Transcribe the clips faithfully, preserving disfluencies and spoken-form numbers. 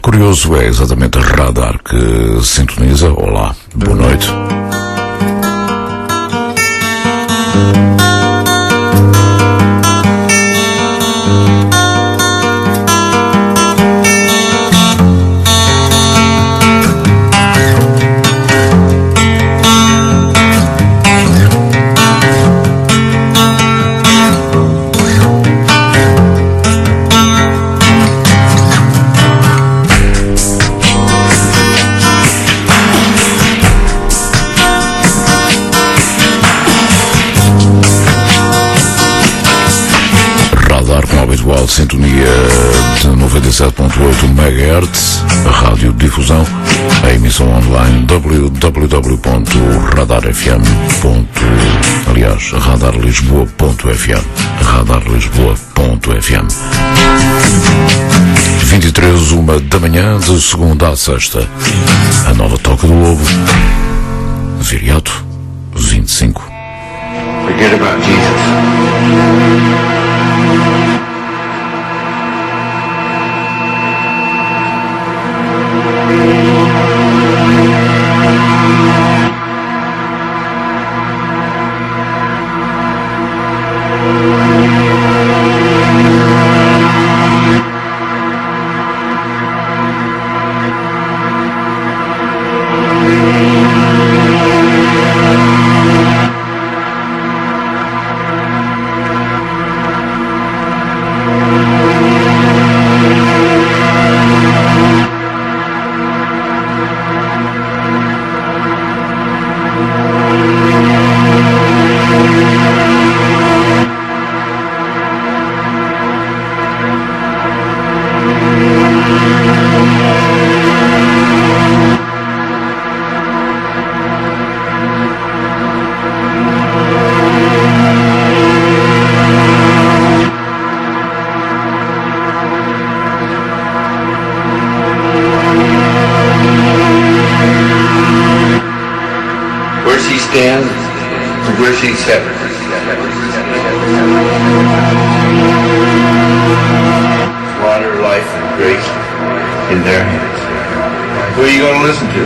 Curioso é exatamente a Radar que sintoniza. Olá, boa noite. Sintonia de noventa e sete ponto oito megahertz, a rádio difusão, a emissão online w w w ponto radar f m. aliás, radar lisboa ponto f m, radar lisboa ponto f m. vinte e três, uma da manhã, de segunda a sexta, a nova Toca do Lobo, Viriato vinte e cinco. Forget about Jesus. Water, life, and grace in their hands. Who are you going to listen to?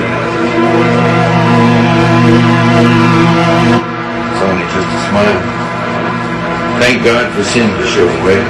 It's only just a smile. Thank God for sin to show the way.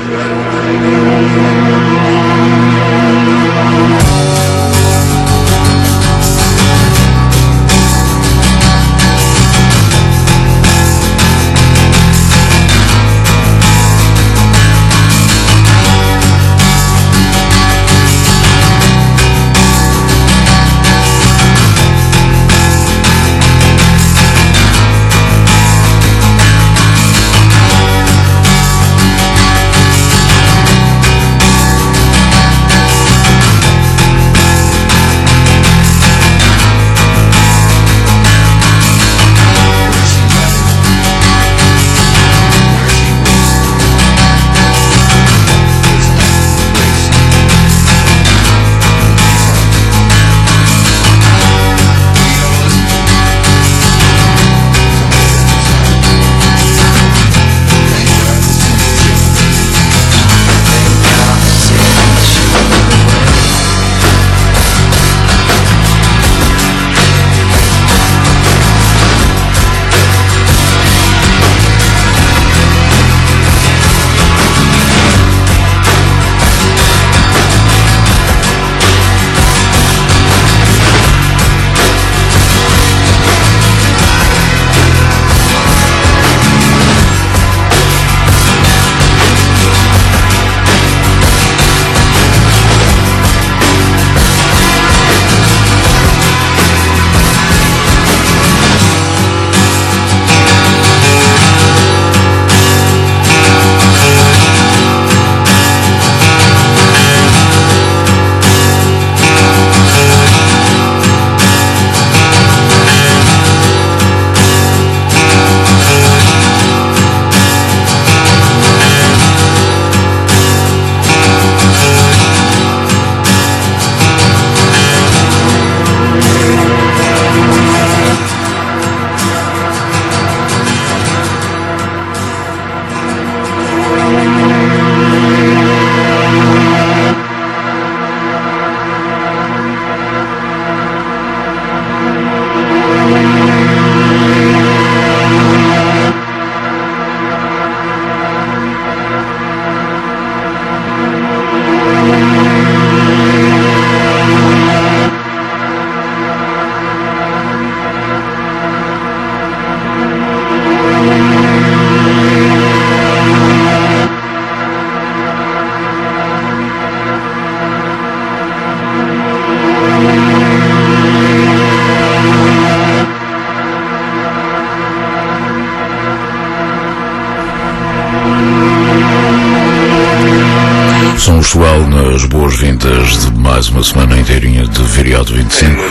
desde mais uma semana inteirinha de Viriato vinte e cinco.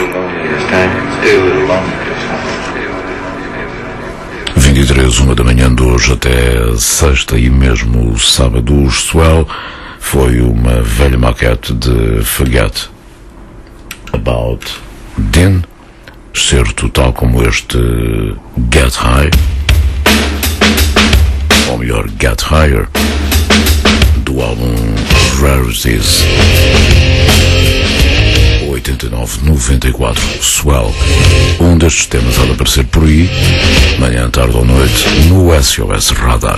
vinte e três, uma da manhã de hoje até sexta e mesmo sábado, o Swell foi uma velha maquete de Forget About Din, certo tal como este Get High, ou melhor, Get Higher, do álbum Rarities oitenta e nove noventa e quatro. Swell, um destes temas há de aparecer por aí, manhã, tarde ou noite, no S O S Radar.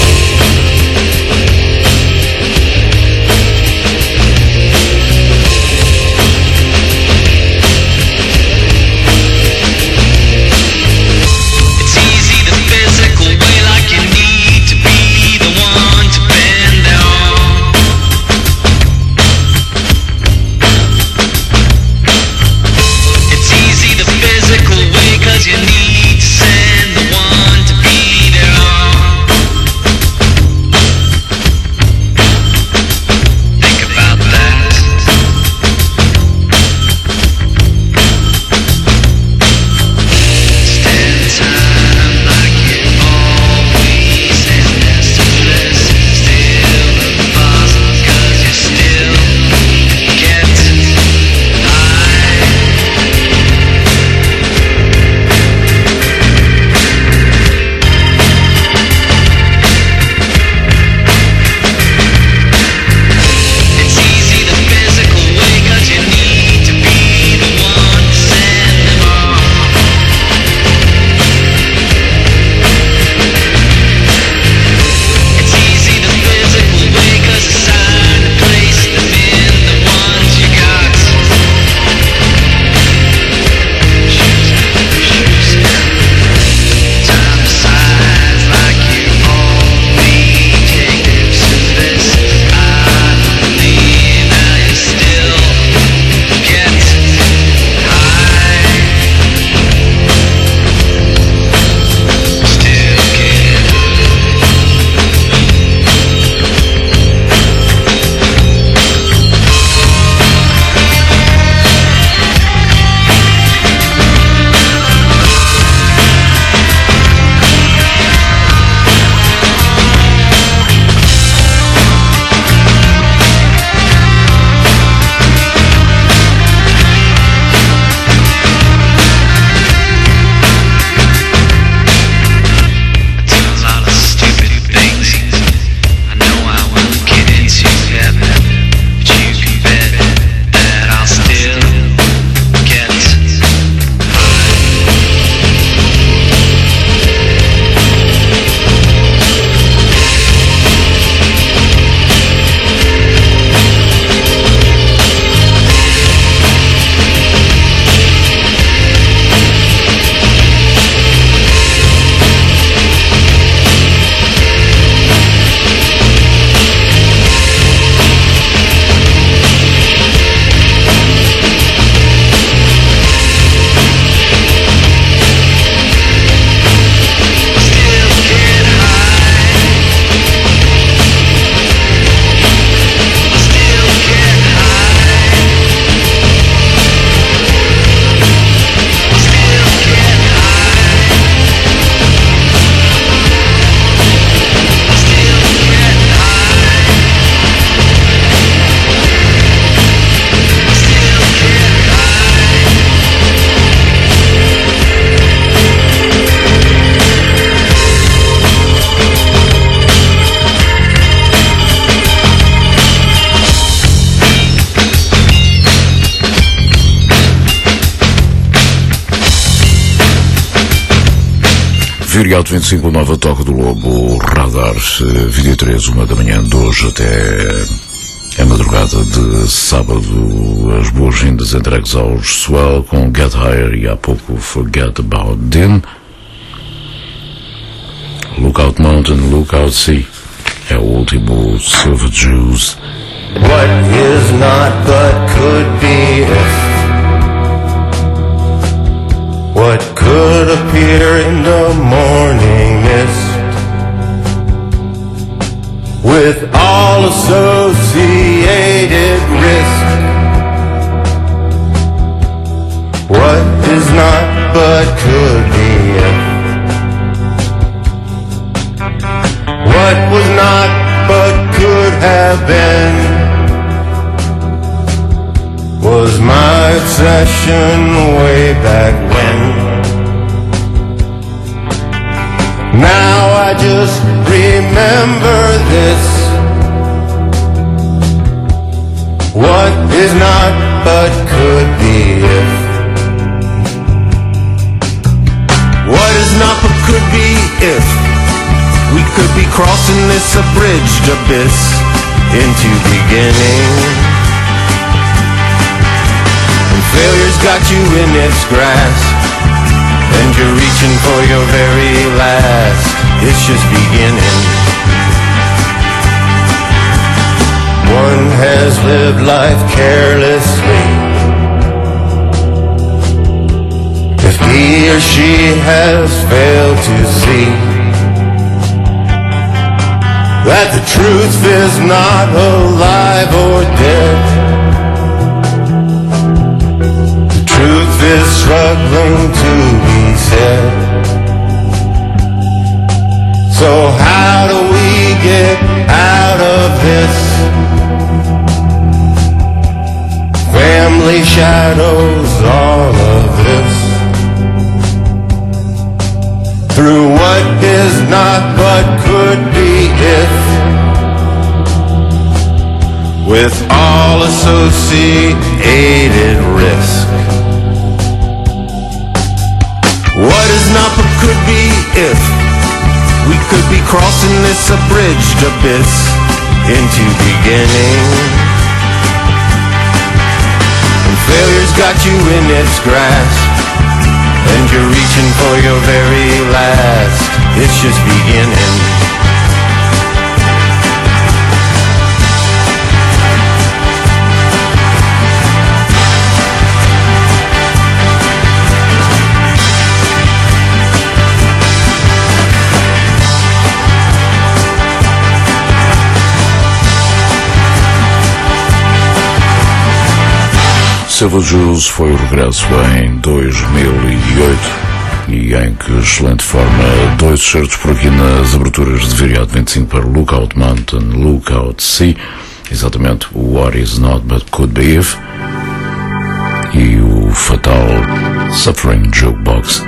Viriato vinte e cinco, nova Toca do Lobo, Radar, vinte e três, uma da manhã de hoje até a madrugada de sábado. As boas-vindas entregues aos Swell com Get Higher e há pouco Forget About Din. Lookout Mountain, Lookout Sea é o último Silver Jews. What is not but could be if what could appear in the morning mist, with all associated risk. obsession way back when. Now I just remember this. What is not but could be if. What is not but could be if we could be crossing this abridged abyss into beginning. And failure's got you in its grasp, and you're reaching for your very last. It's just beginning. One has lived life carelessly. If he or she has failed to see that the truth is not alive or dead, the truth is struggling to be said. So how do we get out of this? Family shadows, all of this. Through what is not but could be if, with all associated risk. What is not but could be if we could be crossing this abridged abyss into beginning. And failure's got you in its grasp, and you're reaching for your very last. It's just beginning. Silver Juice foi o regresso em dois mil e oito e em que excelente forma dois certos por aqui nas aberturas de Viriato vinte e cinco para Lookout Mountain, Lookout Sea, exatamente o What Is Not But Could Be If e o fatal Suffering Jukebox.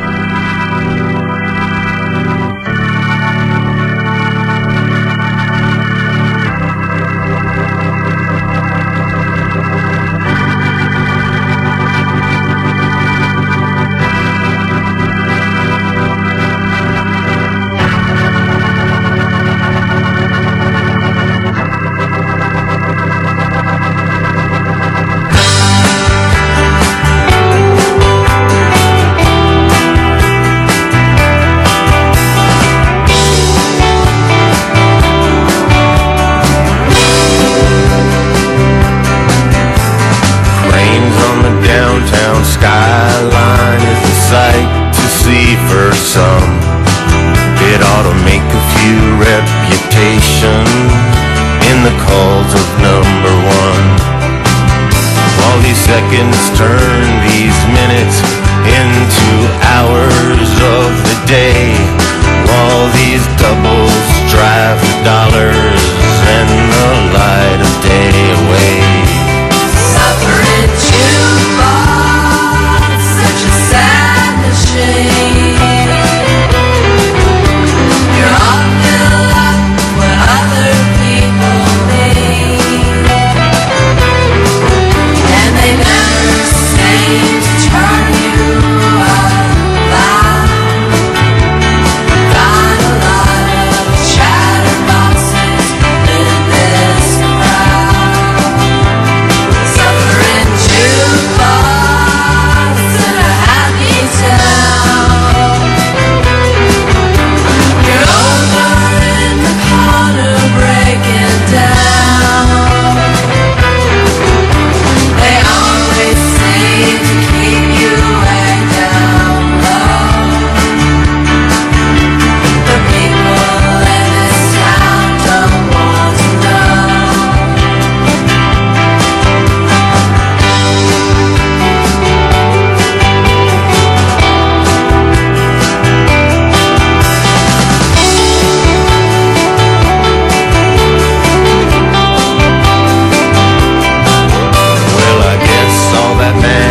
Suffering Jew.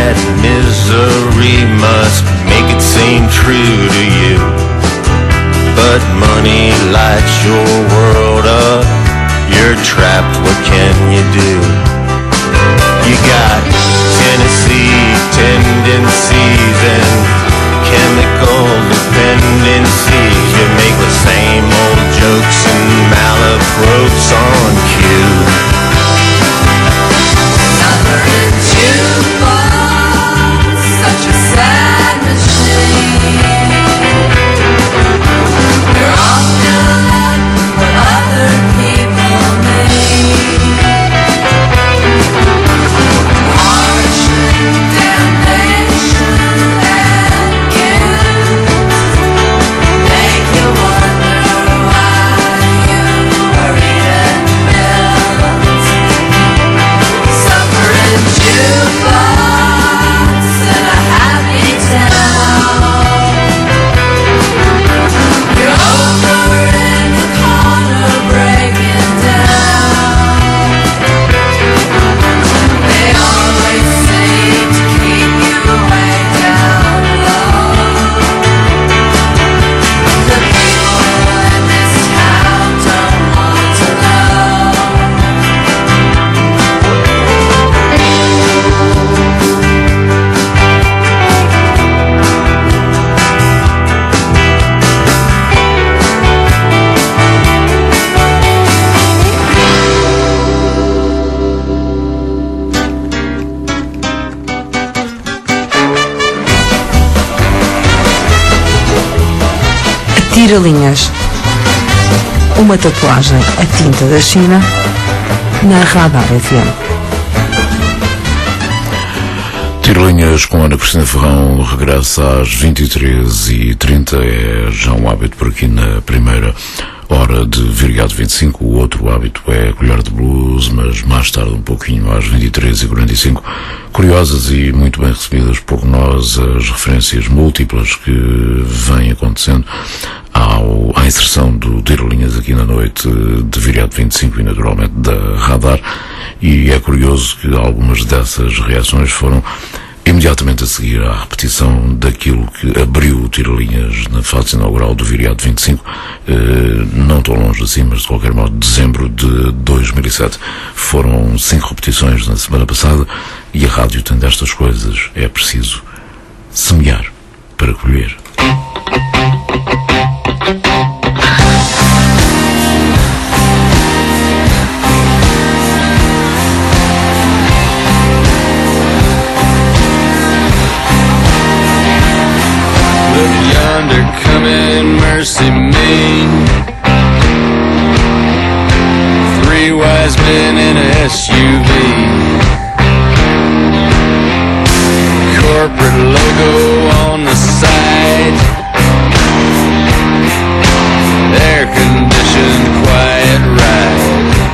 that misery must make it seem true to you. But money lights your world up, you're trapped, what can you do? You got Tennessee tendencies and chemical dependencies. You make the same old jokes and malaprops on cue. Summer in Jukebox, such a sad machine. You're often left what other people need. Harsh damnation and guilt make you wonder why you were eating pills. Summer in Jukebox in a happy town. You're over in the corner breaking down. They always seem to keep you way down low. The people in this town don't want to know. Tira-linhas. Uma tatuagem a tinta da China na Radar F M. Tira-linhas com Ana Cristina Ferrão regressa às vinte e três e trinta. É já um hábito por aqui na primeira hora de Viriato vinte e cinco. O outro hábito é colher de blues, mas mais tarde um pouquinho, às vinte e três e quarenta e cinco. Curiosas e muito bem recebidas por nós as referências múltiplas que vêm acontecendo ao, à inserção do Tira-linhas aqui na noite de Viriato vinte e cinco e naturalmente da Radar. E é curioso que algumas dessas reações foram imediatamente a seguir à repetição daquilo que abriu o Tira-linhas na fase inaugural do Viriato vinte e cinco, eh, não tão longe assim, mas de qualquer modo, dezembro de dois mil e sete. Foram cinco repetições na semana passada e a rádio tem destas coisas, é preciso semear para colher. Yonder coming, mercy me. Three wise men in a S U V. Corporate logo on the side. Air conditioned, quiet ride.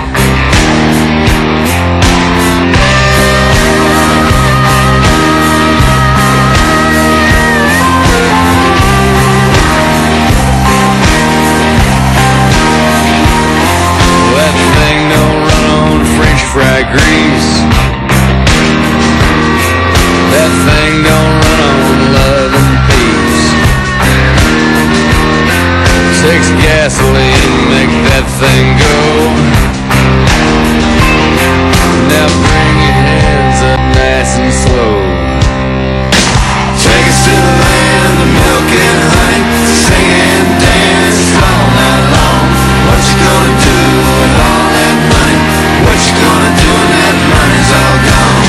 Fry grease. That thing don't run on love and peace. Takes gasoline, make that thing go. Now bring your hands up nice and slow. Take us to the land of milk and honey. Sing and dance all night long. What you gonna do with all that money? What you gonna do when that money's all gone?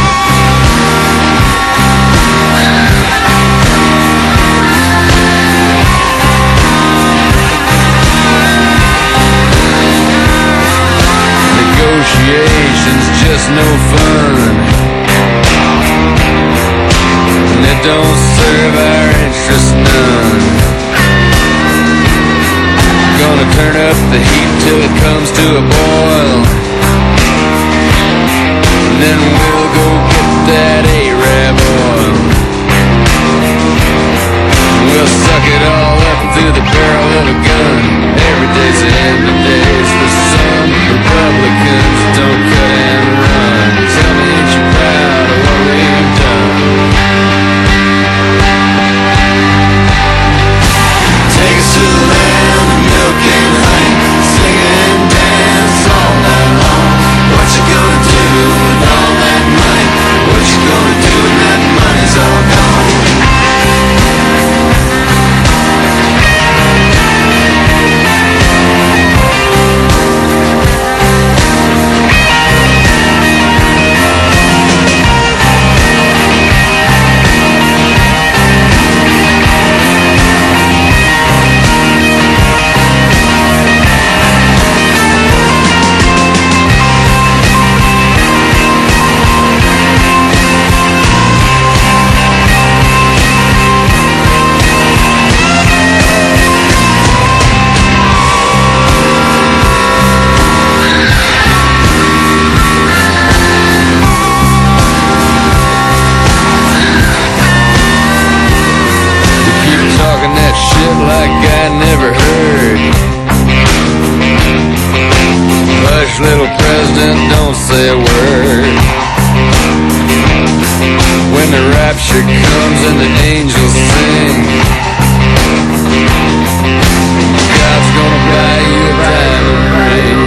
Negotiations just no fun, and it don't serve our interest none. Gonna turn up the heat till it comes to a boil. Then we'll go get that Arab oil. We'll suck it all up through the barrel of a gun. Every day's the end of days for some Republicans. Don't cut and run. Tell me, ain't you proud of what we've done? say a word. When the rapture comes and the angels sing, God's gonna buy you a diamond ring.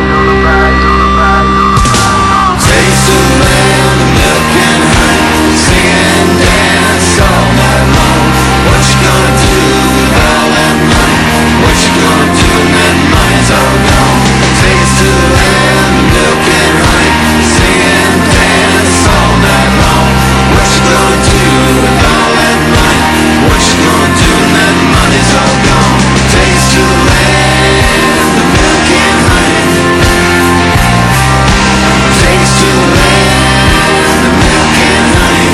Taste of the land, the milk and honey, sing and dance all night long. What you gonna do with all that money? What you gonna do when that money's all gone? Taste of the land, the milk and honey, sing and dance all night long. What you gonna do with all that money? What you gonna do when that money's all gone? Taste of the land, the milk and honey. Taste of the land, the milk and honey.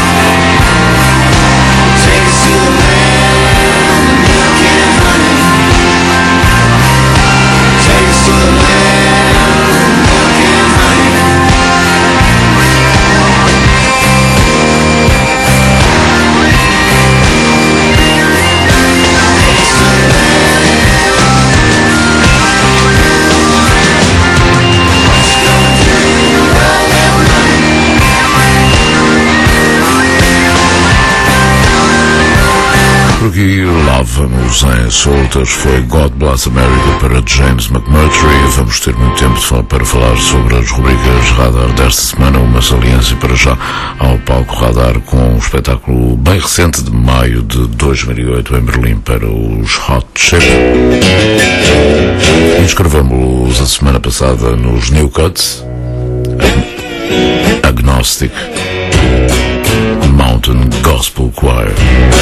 Taste of the land, the milk and honey. Taste of the land, the milk and honey. Por aqui lá vamos em soltas. Foi God Bless America para James McMurtry. Vamos ter muito tempo para falar sobre as rubricas Radar desta semana. Uma saliência para já ao palco Radar com um espetáculo bem recente de maio de dois mil e oito em Berlim para os Hot Chip. Inscrevemos a semana passada nos New Cuts, Agnostic Mountain Gospel Choir.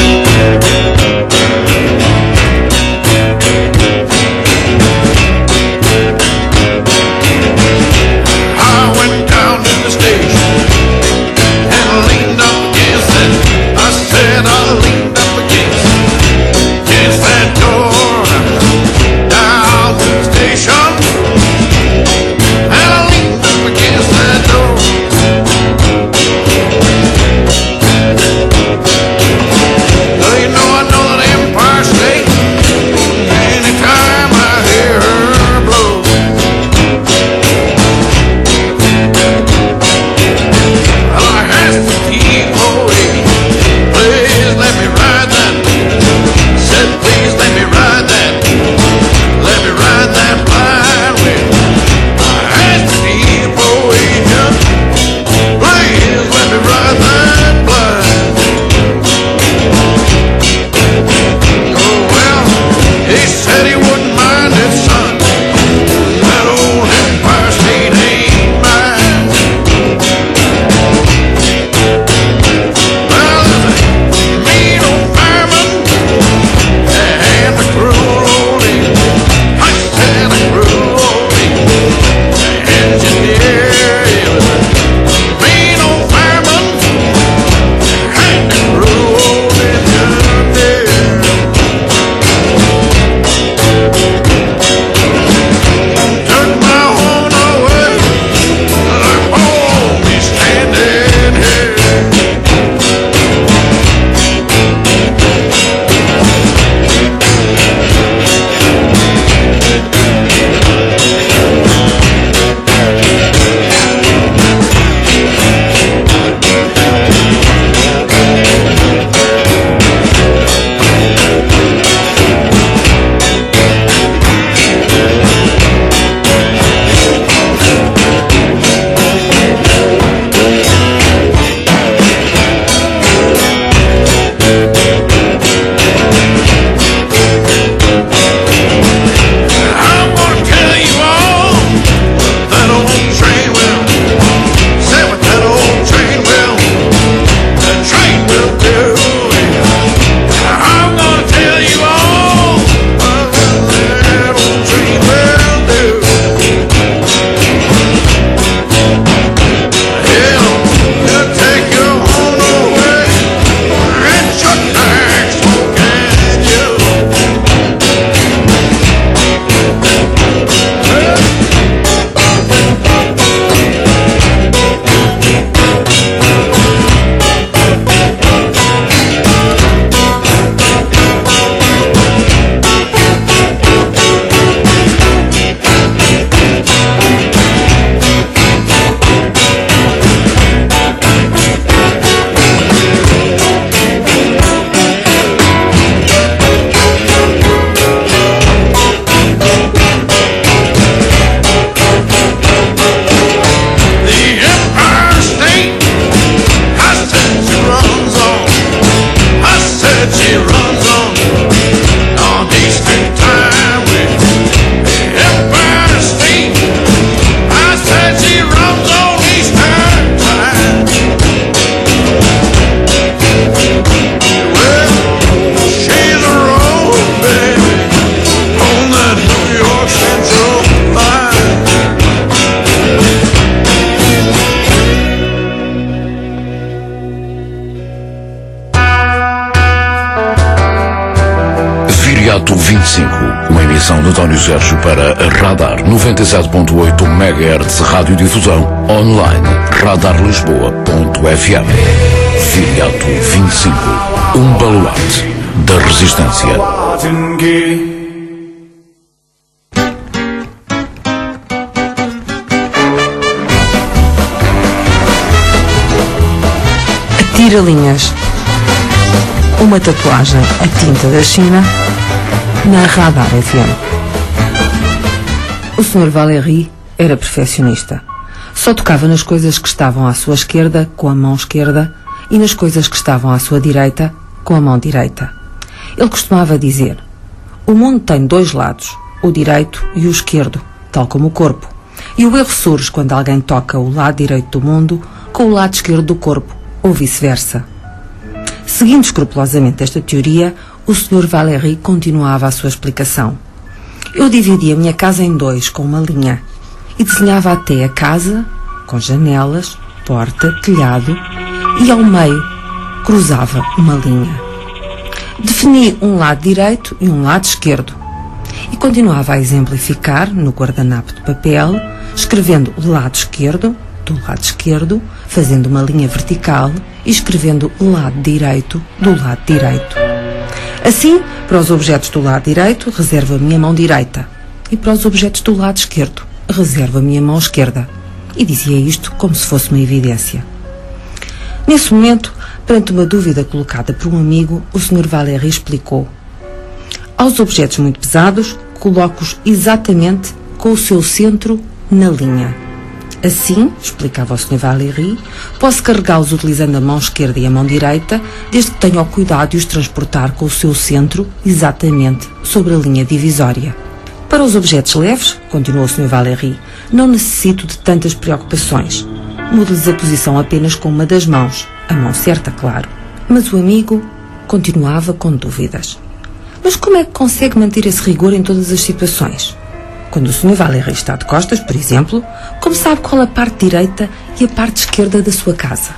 I went down to the station and leaned up against it. I said I leaned up against against that door down to the station, and I leaned up against that door. Viriato vinte e cinco, uma emissão de António Sérgio para a Radar noventa e sete ponto oito megahertz, radiodifusão online, radar lisboa ponto f m. Viriato vinte e cinco, um baluarte da resistência. Tira-linhas. Uma tatuagem a tinta da China na Radar F M. O senhor Valéry era perfeccionista. Só tocava nas coisas que estavam à sua esquerda com a mão esquerda e nas coisas que estavam à sua direita com a mão direita. Ele costumava dizer: o mundo tem dois lados, o direito e o esquerdo, tal como o corpo. E o erro surge quando alguém toca o lado direito do mundo com o lado esquerdo do corpo, ou vice-versa. Seguindo escrupulosamente esta teoria, o senhor Valéry continuava a sua explicação. Eu dividia a minha casa em dois, com uma linha, e desenhava até a casa, com janelas, porta, telhado, e ao meio cruzava uma linha. Defini um lado direito e um lado esquerdo, e continuava a exemplificar no guardanapo de papel, escrevendo o lado esquerdo, do lado esquerdo, fazendo uma linha vertical e escrevendo o lado direito do lado direito. Assim, para os objetos do lado direito, reservo a minha mão direita, e para os objetos do lado esquerdo, reservo a minha mão esquerda. E dizia isto como se fosse uma evidência. Nesse momento, perante uma dúvida colocada por um amigo, o senhor Valéry explicou: aos objetos muito pesados, coloco-os exatamente com o seu centro na linha. Assim, explicava o senhor Valéry, posso carregá-los utilizando a mão esquerda e a mão direita, desde que tenha o cuidado de os transportar com o seu centro exatamente sobre a linha divisória. Para os objetos leves, continuou o senhor Valéry, não necessito de tantas preocupações. Mudo-lhes a posição apenas com uma das mãos, a mão certa, claro. Mas o amigo continuava com dúvidas. Mas como é que consegue manter esse rigor em todas as situações? Quando o senhor Valéry está de costas, por exemplo, como sabe qual a parte direita e a parte esquerda da sua casa?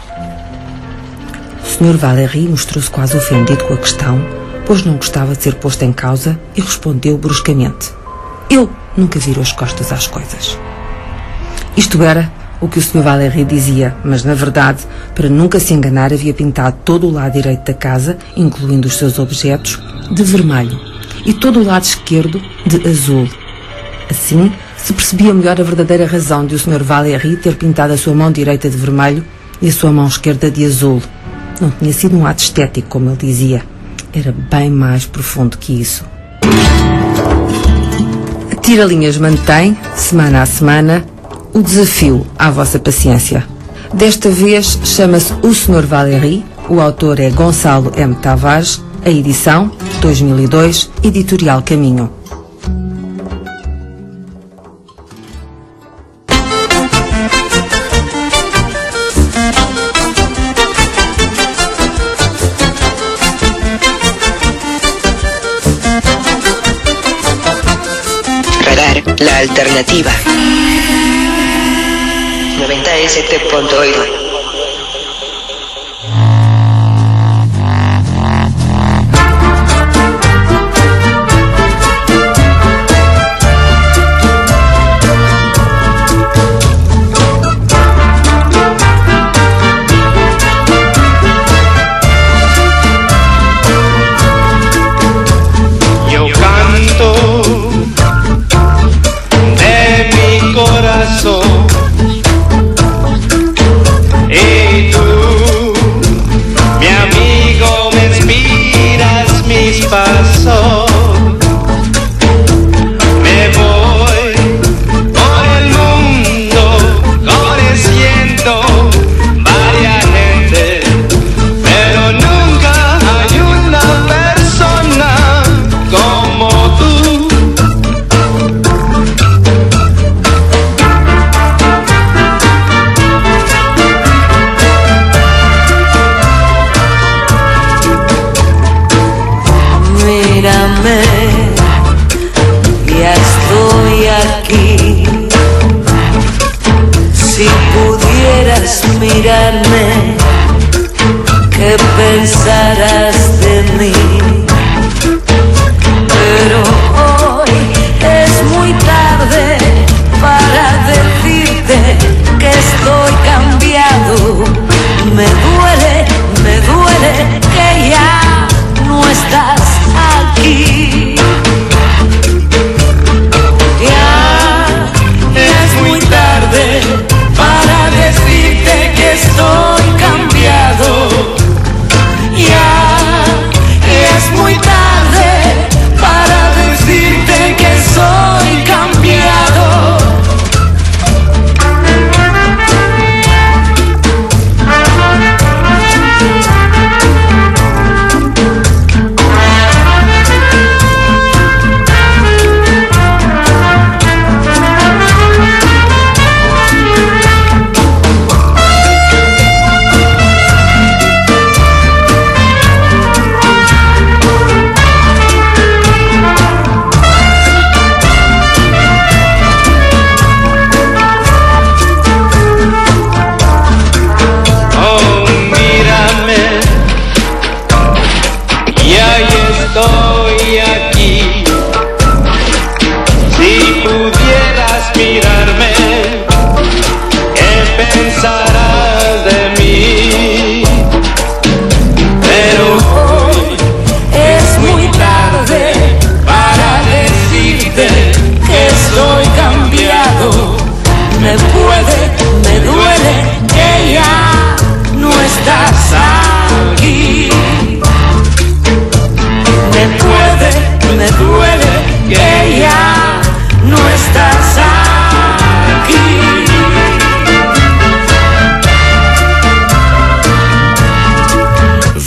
O senhor Valéry mostrou-se quase ofendido com a questão, pois não gostava de ser posto em causa, e respondeu bruscamente: eu nunca viro as costas às coisas. Isto era o que o senhor Valéry dizia, mas na verdade, para nunca se enganar, havia pintado todo o lado direito da casa, incluindo os seus objetos, de vermelho, e todo o lado esquerdo de azul. Assim, se percebia melhor a verdadeira razão de o senhor Valéry ter pintado a sua mão direita de vermelho e a sua mão esquerda de azul. Não tinha sido um ato estético, como ele dizia. Era bem mais profundo que isso. A Tira-linhas mantém, semana a semana, o desafio à vossa paciência. Desta vez chama-se O senhor Valéry, o autor é Gonçalo M. Tavares, a edição, dois mil e dois, Editorial Caminho. La alternativa noventa y siete punto ocho. Ya estoy aquí. Si pudieras mirarme, ¿qué pensarás de mí?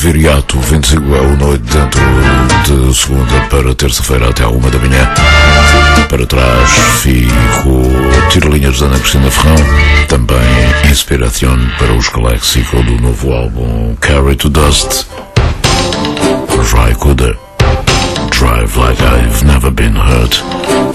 Viriato vinte e cinco é o noite dentro de segunda para terça-feira até à uma da manhã. Para trás fico Tirolinhas da Ana Cristina Ferrão, também inspiração para os Calexico do novo álbum Carry to Dust. Ry Cooder, Drive Like I've Never Been Hurt.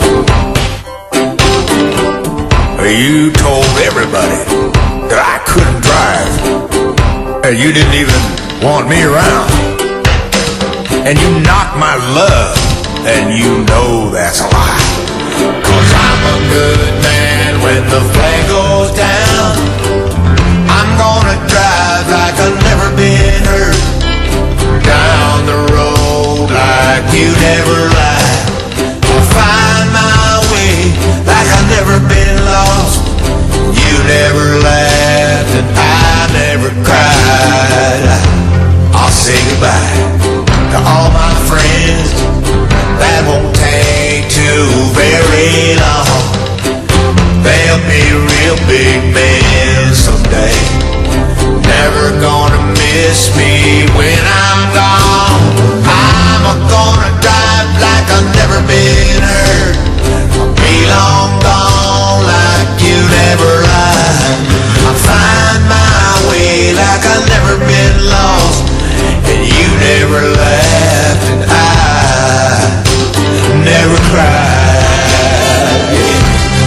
You told everybody that I couldn't drive, and you didn't even want me around, and you knocked my love, and you know that's a lie. Cause I'm a good man when the flag goes down. I'm gonna drive like I've never been hurt, down the road like you never lied. I'll find my way like I've never been lost. You never laughed and I never cried. I'll say goodbye to all my friends. That won't take too very long. They'll be real big men someday. Never gonna miss me when I'm gone. I'm gonna drive like I've never been hurt. I'll be long gone like you never lied. I'll find my way like I've never been lost, and you never laughed and I never cried. Yeah.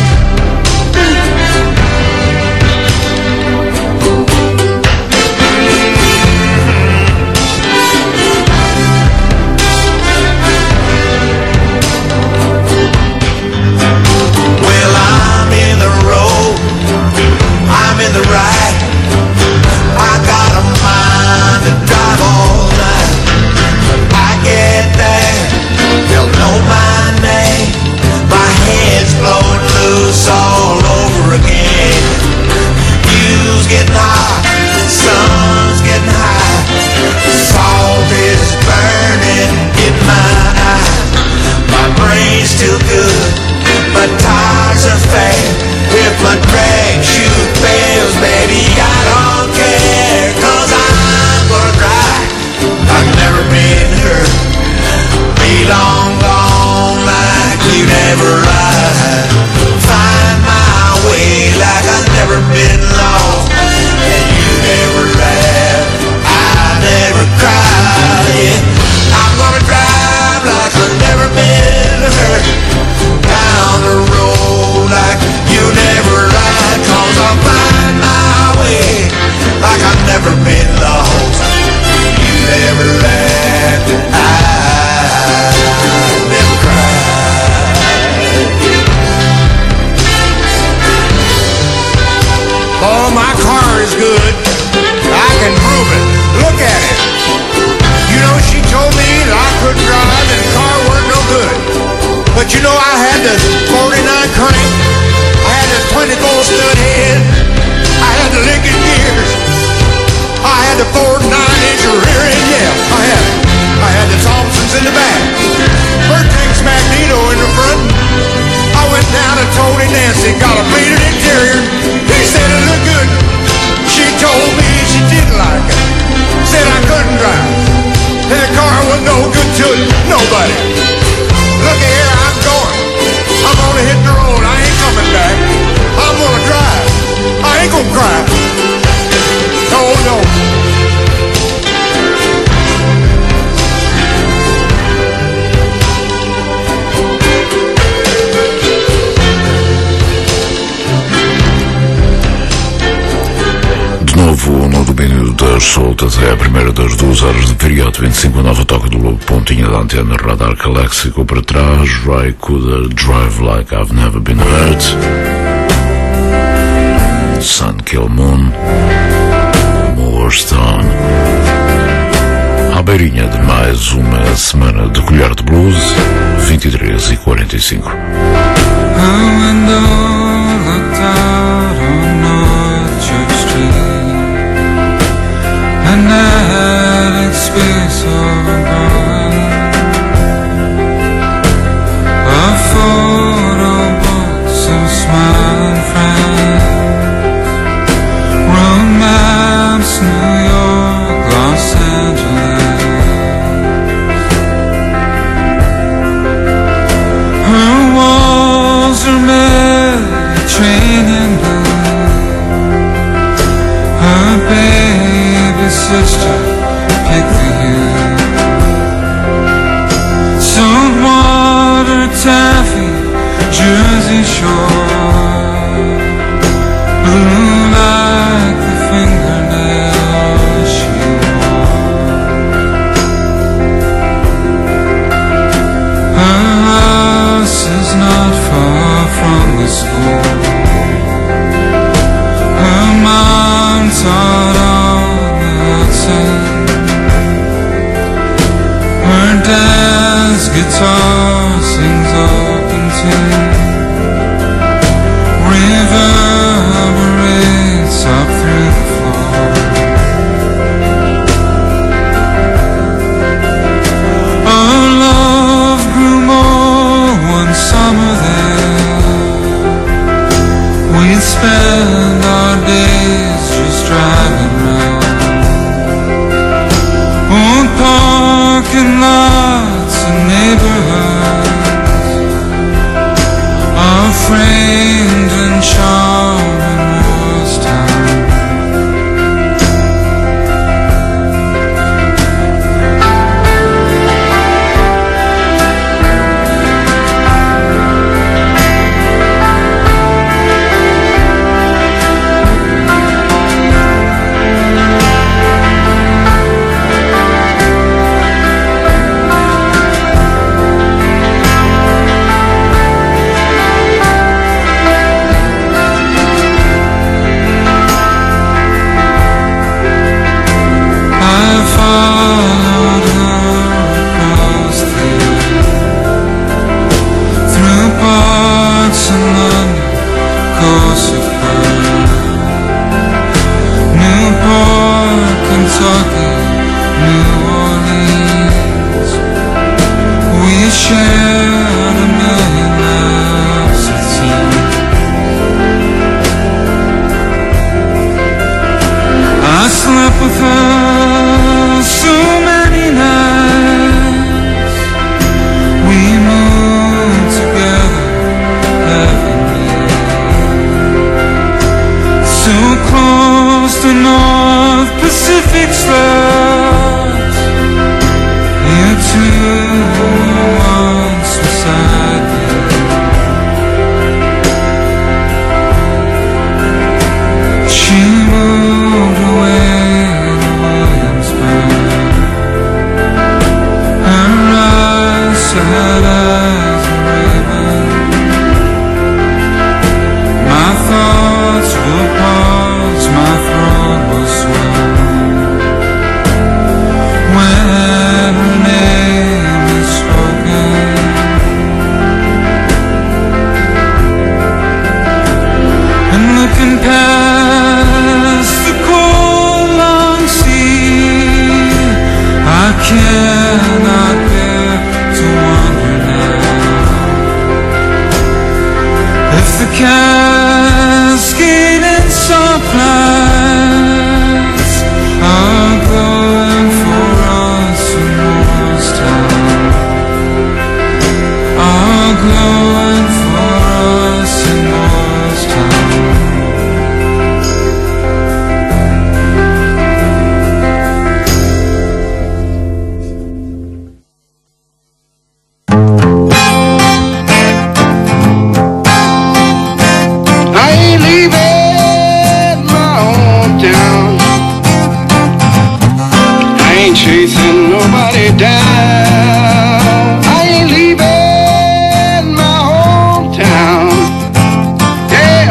Well, I'm in the road, I'm in the right. I got a mind to drive all night. When I get there, they'll know my name. My head's blowing loose all over again. View's getting hot, sun's getting high. Salt is burning in my eye. My brain's still good, my tires are fast. If my drag shoe fails, baby, I don't care. Cause I'm gonna drive, I've never been hurt. Be long gone like you never lied. Find my way like I've never been lost, and you never laughed, I never cried. Yeah, I'm gonna drive like I've never been hurt, down the road like you never lied. Cause I'll find my way like I've never been lost, you never laughed and I never cried. Oh, my car is good, I can prove it, look at it. You know, she told me that I couldn't drive and the car weren't no good. But you know, I had the forty-nine crank, I had the twenty-four stud head, I had the Lincoln gears, I had the Ford nine inch rear end, yeah, I had it. I had the Thompsons in the back, Vertex Magneto in the front. I went down to Tony Nancy, got a bleeding interior. He said it looked good. She told me she didn't like it, said I couldn't drive, and the car was no good to nobody. Look here, I'm going. I'm gonna hit the road. I ain't coming back. I'm gonna drive. I ain't gonna cry. Oh no. De novo no domínio das soltas é a primeira das duas horas de Viriato vinte e cinco, nova toca do Lobo, pontinha da antena, radar Calexico para trás, Ry Cooder, Drive Like I've Never Been Hurt, Sun Kill Moon, Moorstone. À beirinha de mais uma semana de colher de blues, vinte e três e quarenta e cinco. And I had its space of gone. A photo books of smiling friends, romance, New York, Los Angeles. guitar sings up into reverberates up through the floor. Our love grew more one summer there. We'd spend our days just driving round old parking lots and neighborhoods, our framed and charming Moorestown. Followed her across the air, through parks in London, course of Pearl, Newport, Kentucky, New Orleans. We shared a million laughs, it seemed. I slept with her so many nights. We moved together heavenly, so close to North Pacific slopes. You two were once beside me. She moved away to Williamsburg. Her eyes sad as a raven. My thoughts were paused, my throat was swell when her name is spoken. And looking past the cold long sea, I cannot bear to wonder now if the cascading supplies are going for us in Moorestown, are going for us in Moorestown. I ain't leaving my hometown. I ain't chasing nobody down. I ain't leaving my hometown. Yeah.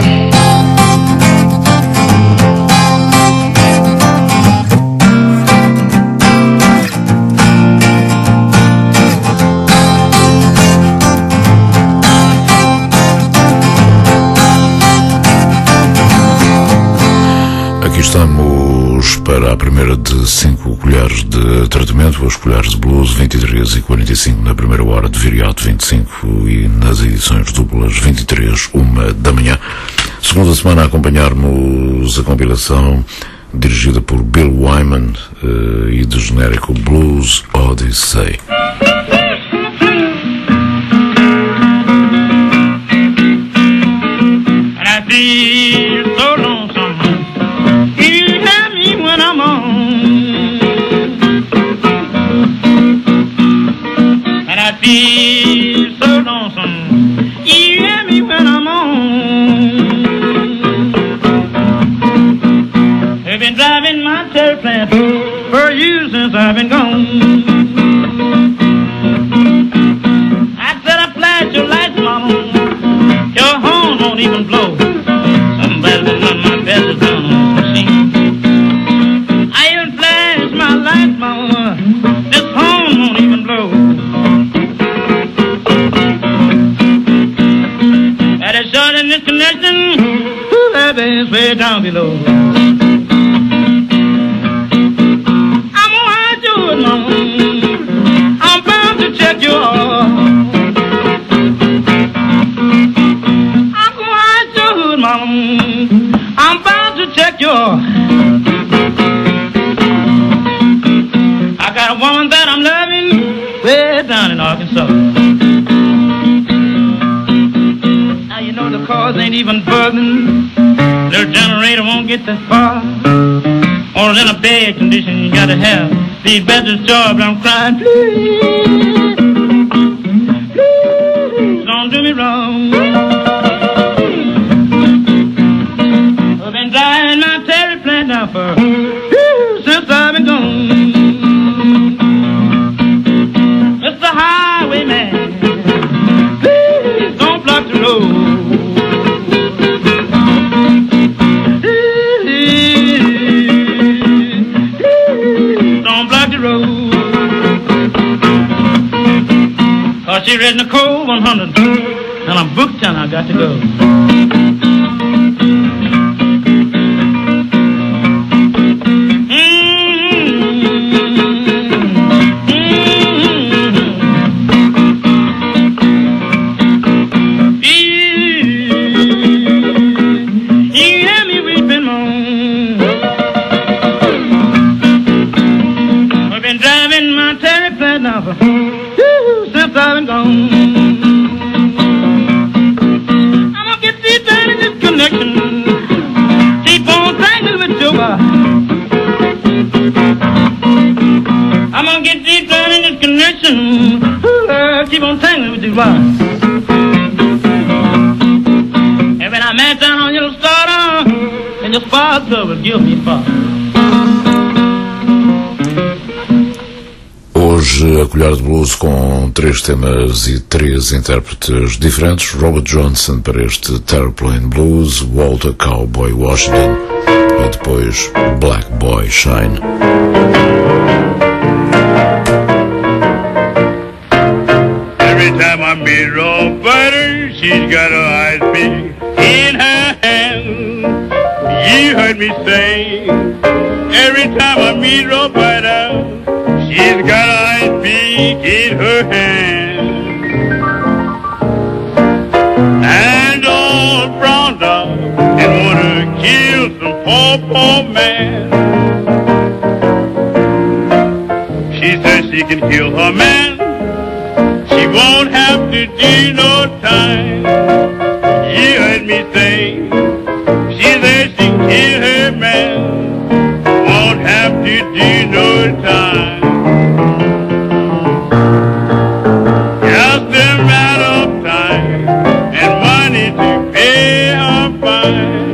Aqui estamos para a primeira de cinco colheres de tratamento, as colheres de blues, vinte e três e quarenta e cinco na primeira hora, de viriato vinte e cinco e nas edições duplas vinte e três, uma da manhã. Segunda semana a acompanharmos a compilação dirigida por Bill Wyman uh, e do genérico Blues Odyssey. Feel so lonesome, you hear me when I'm on. I've been driving my tail plant for you since I've been gone. I said I flash your lights, mama, your horn won't even blow. Somebody will run my pedals down on this machine. I even flash my lights, mama, this horn won't even blow. way down below. I'm gonna hide you, mama. I'm bound to check you off. I'm gonna hide you, mama. I'm bound to check you off. I got a woman that I'm loving way down in Arkansas. Now you know the cars ain't even buzzing. Their generator won't get that far. Or in a bad condition you gotta have these bedrooms jobs. I'm crying, please, please, don't do me wrong. I've been driving my Terry plant now for whew, since I've been gone. Mister Highwayman, please don't block the road. Cause she read Nicole one hundred and I'm booked and I got to go. I'm gonna get deep down in this connection. Ooh, uh, keep on tangling with this wire. And when I match down on your starter, and your spark will give me far. Hoje a colher de blues com três temas e três intérpretes diferentes. Robert Johnson para este Terraplane Blues, Walter Cowboy Washington e depois Black Boy Shine. Every time I meet Roberta, she's got her eyes big in her hand. You heard me say, every time I meet Roberta, she's got her eyes big in her hand. And old brown dog and wanna kill some poor, poor man. She says she can kill her man. She won't have to do no time. You heard me say, she says she can kill her man. Won't have to do no time. Just a matter of time and money to pay her fine.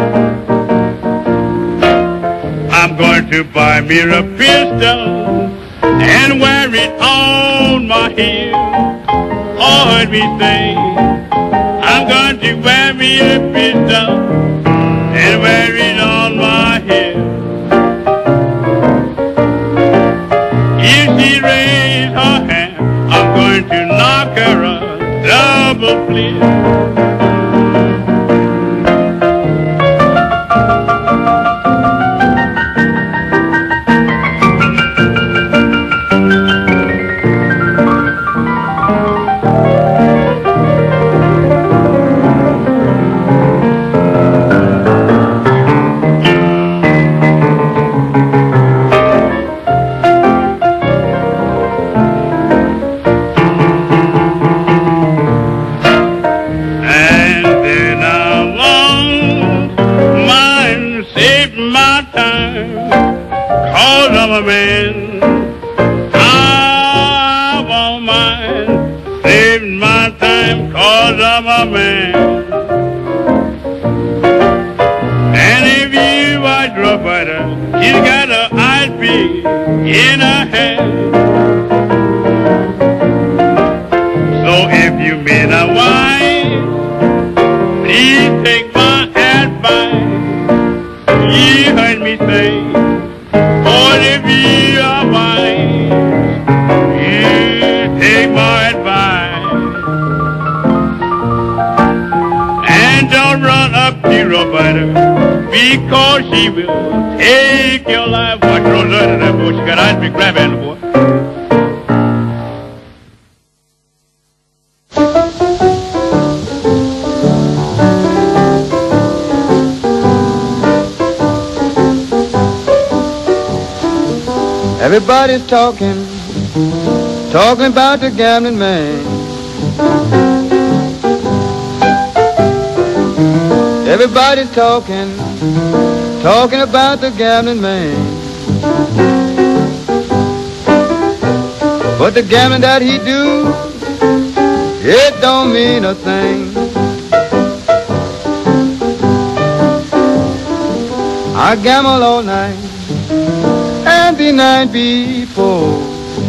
I'm going to buy me a pistol and wear it on my heel. Oh, heard me say, I'm going to wear me a pistol and wear it on my heel. If she raise her hand, I'm going to knock her a double flip. Don't run up to Roberta. because she will take your life. Watch Rosetta, that boy, she got eyes big crab in the boy. Everybody's talking, talking about the gambling man. Everybody's talking, talking about the gambling man. But the gambling that he do, it don't mean a thing. I gamble all night and the night before.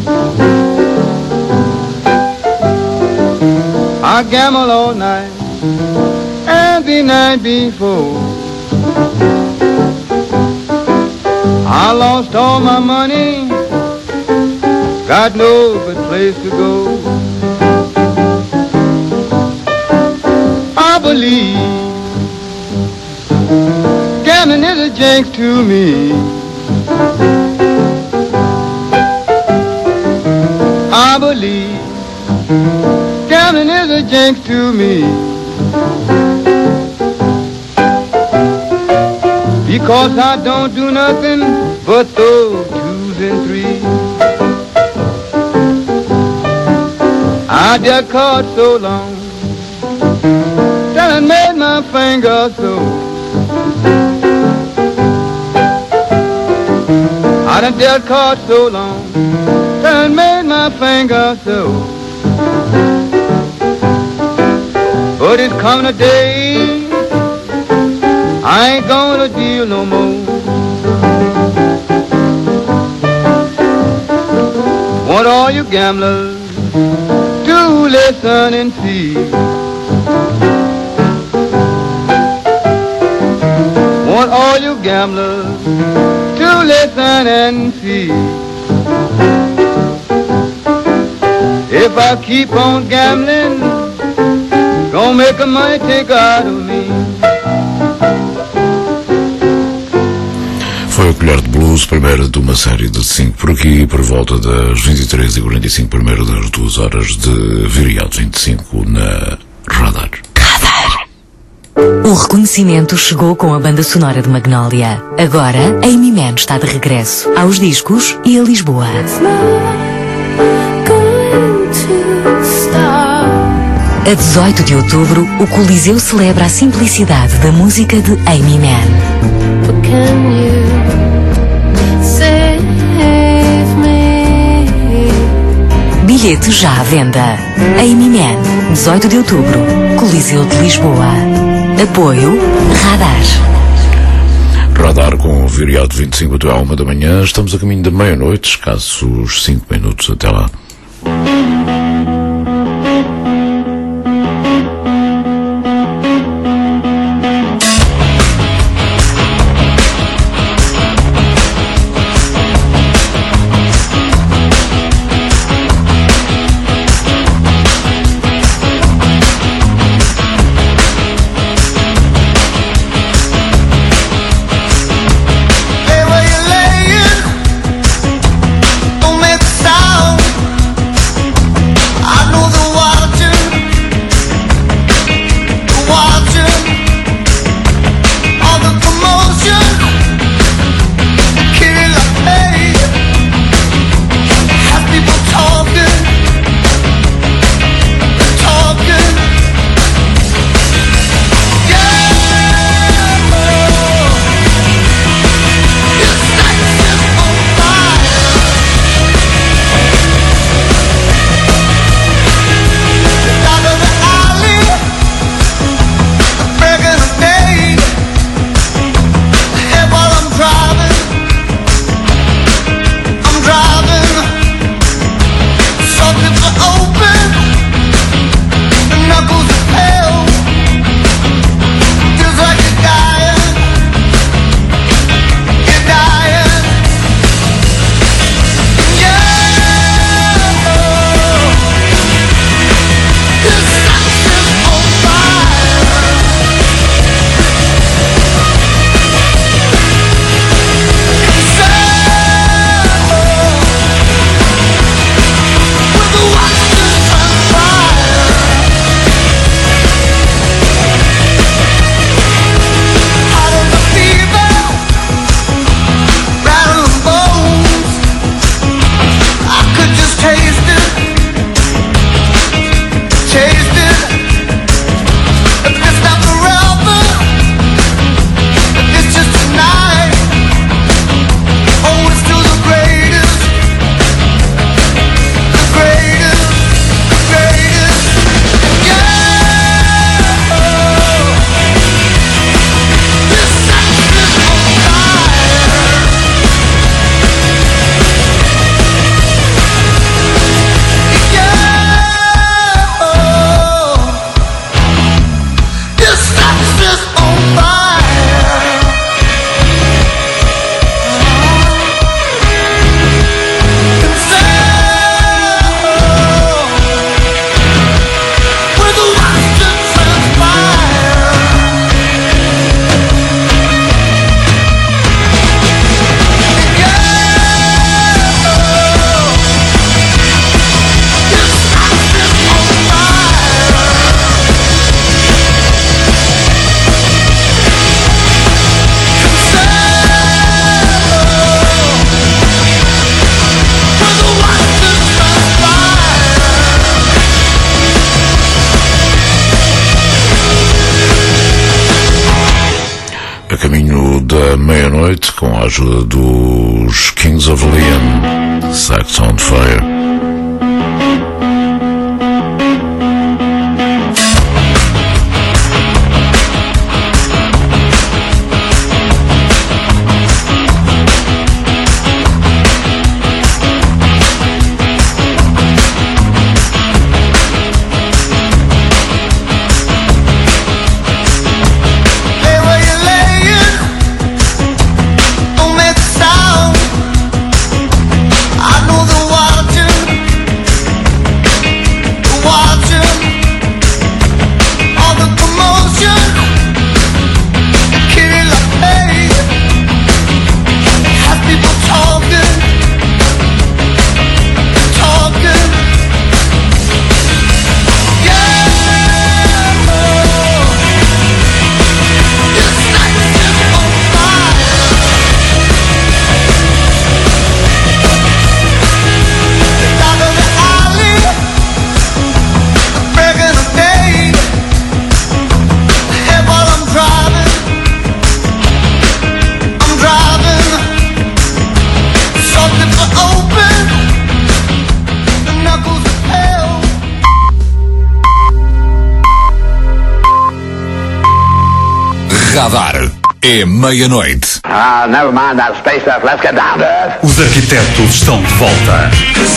I gamble all night and the night before. I lost all my money, got no good place to go. I believe gambling is a jinx to me. I believe gambling is a jinx to me. Because I don't do nothing but throw twos and threes. I just caught so long that I made my finger sore. I done just caught so long that I made my finger sore. But it's coming a day I ain't gonna deal no more. Want all you gamblers to listen and see. Want all you gamblers to listen and see. If I keep on gambling, gonna make a money take out of me. Foi o Colher de Blues, primeira de uma série de cinco por aqui, por volta das vinte e três e quarenta e cinco, primeira das duas horas de Viriato vinte e cinco na Radar. Radar. O reconhecimento chegou com a banda sonora de Magnolia. Agora, Amy Mann está de regresso aos discos e a Lisboa. A dezoito de outubro, o Coliseu celebra a simplicidade da música de Amy Mann. Bilhetes já à venda. Amy Mann, dezoito de outubro, Coliseu de Lisboa. Apoio Radar. Radar com o Viriato vinte e cinco até à uma da manhã. Estamos a caminho da meia-noite, escassos cinco minutos até lá. Don't make a sound. meia-noite com a ajuda dos Kings of Leon, Sex on Fire. Radar é meia-noite. Ah, never mind that space stuff. Let's get down to earth. Os arquitetos estão de volta.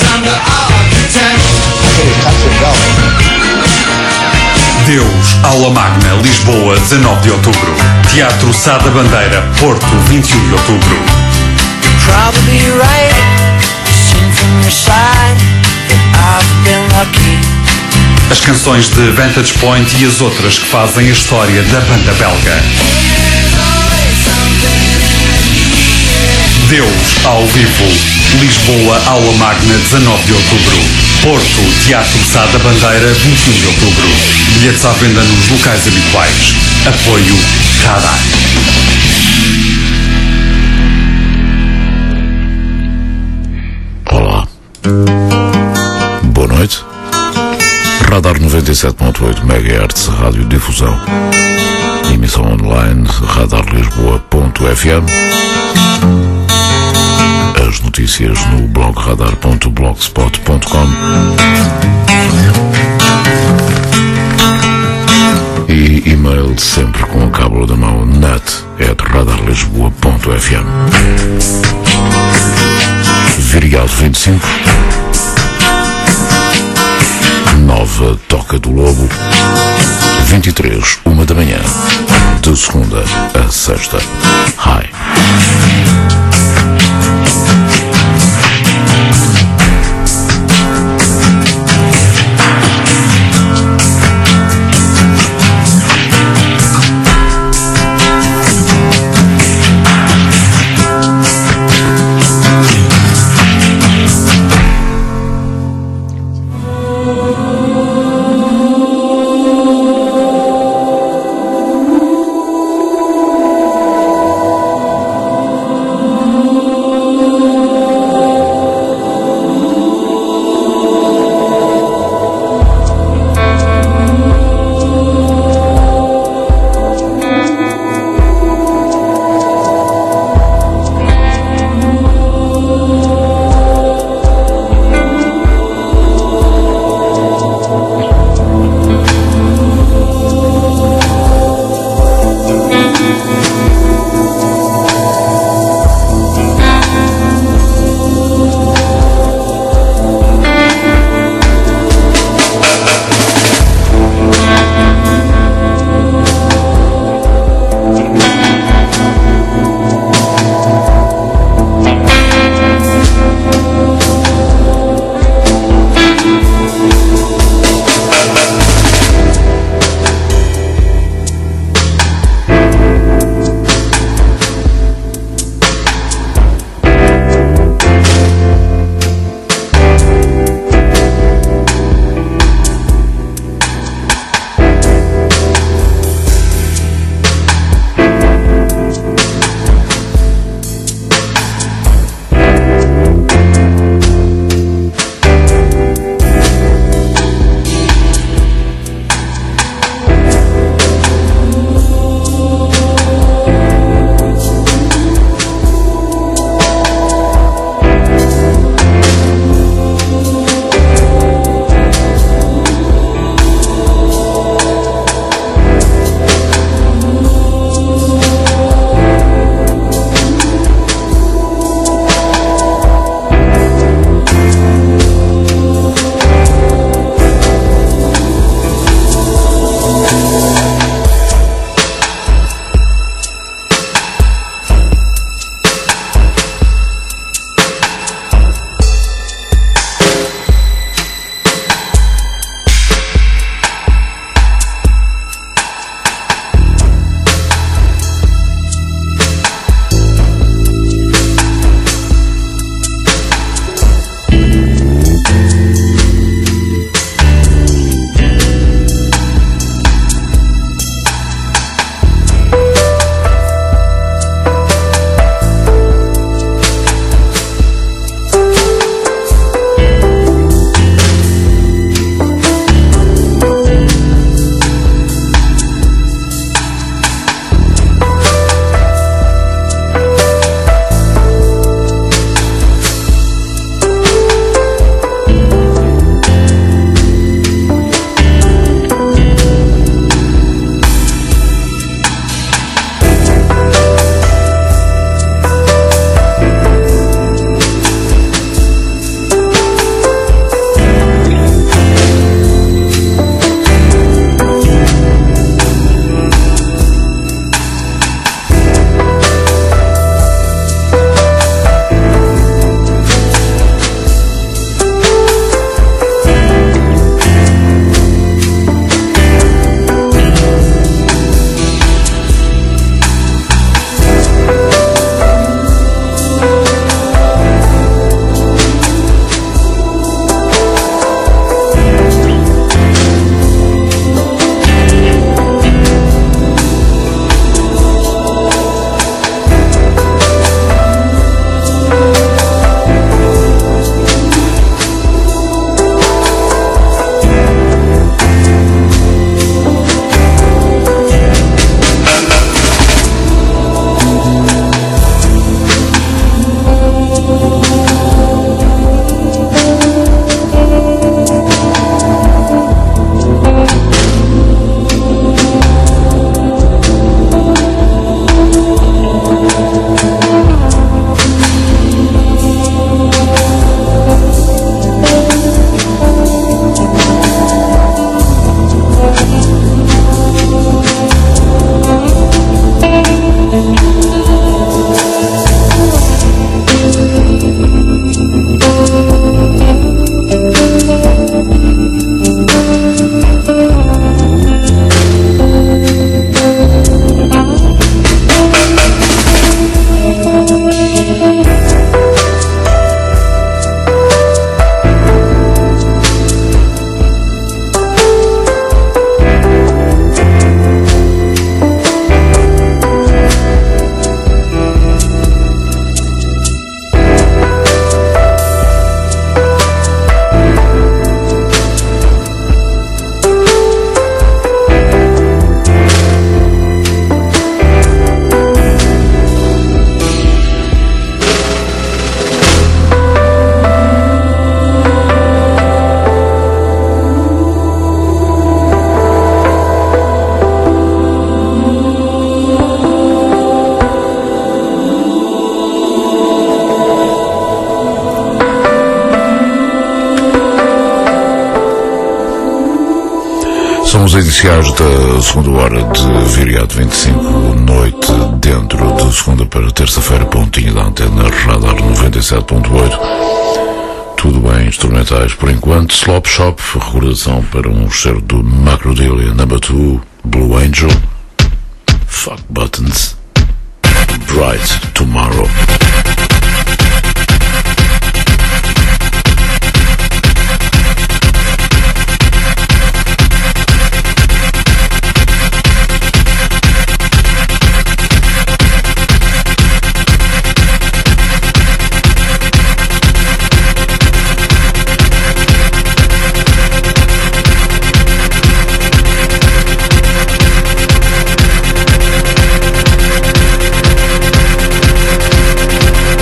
Deus, Aula Magna, Lisboa, dezanove de outubro. Teatro Sá da Bandeira, Porto, vinte e um de outubro. Probably right. Sing from your side that I've been lucky. As canções de Vantage Point e as outras que fazem a história da banda belga. Deus ao vivo. Lisboa, Aula Magna, dezanove de outubro. Porto, Teatro Sá da Bandeira, vinte e um de outubro. Bilhetes à venda nos locais habituais. Apoio Radar. Olá. Boa noite. Radar noventa e sete ponto oito megahertz, rádio difusão. Emissão online radar lisboa ponto f m. As notícias no blog radar ponto blogspot ponto com. E e-mail sempre com a cábula da mão net at radar lisboa ponto f m. Viriato vinte e cinco. Nova Toca do Lobo, vinte e três, uma da manhã, de segunda a sexta. Hi. São os iniciais da segunda hora de Viriato vinte e cinco, noite dentro de segunda para terça-feira, pontinho da antena Radar noventa e sete ponto oito. Tudo bem, instrumentais por enquanto. Slop Shop, recordação para um cheiro do Macrodelia Number two, Blue Angel, Fuck Buttons, Bright Tomorrow. We'll be right back.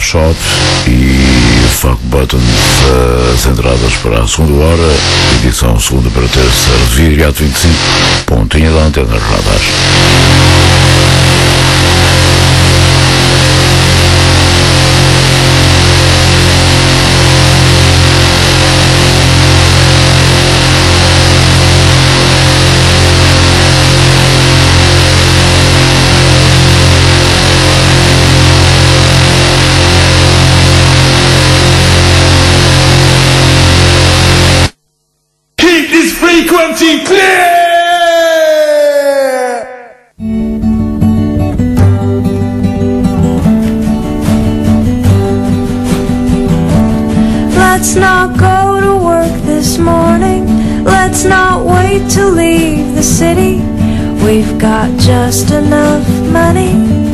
Shop e Fuck Buttons, as entradas para a segunda hora, edição segunda para terça, Viriato vinte e cinco, pontinha da antena Radar. Frequency clear! Let's not go to work this morning. Let's not wait to leave the city. We've got just enough money.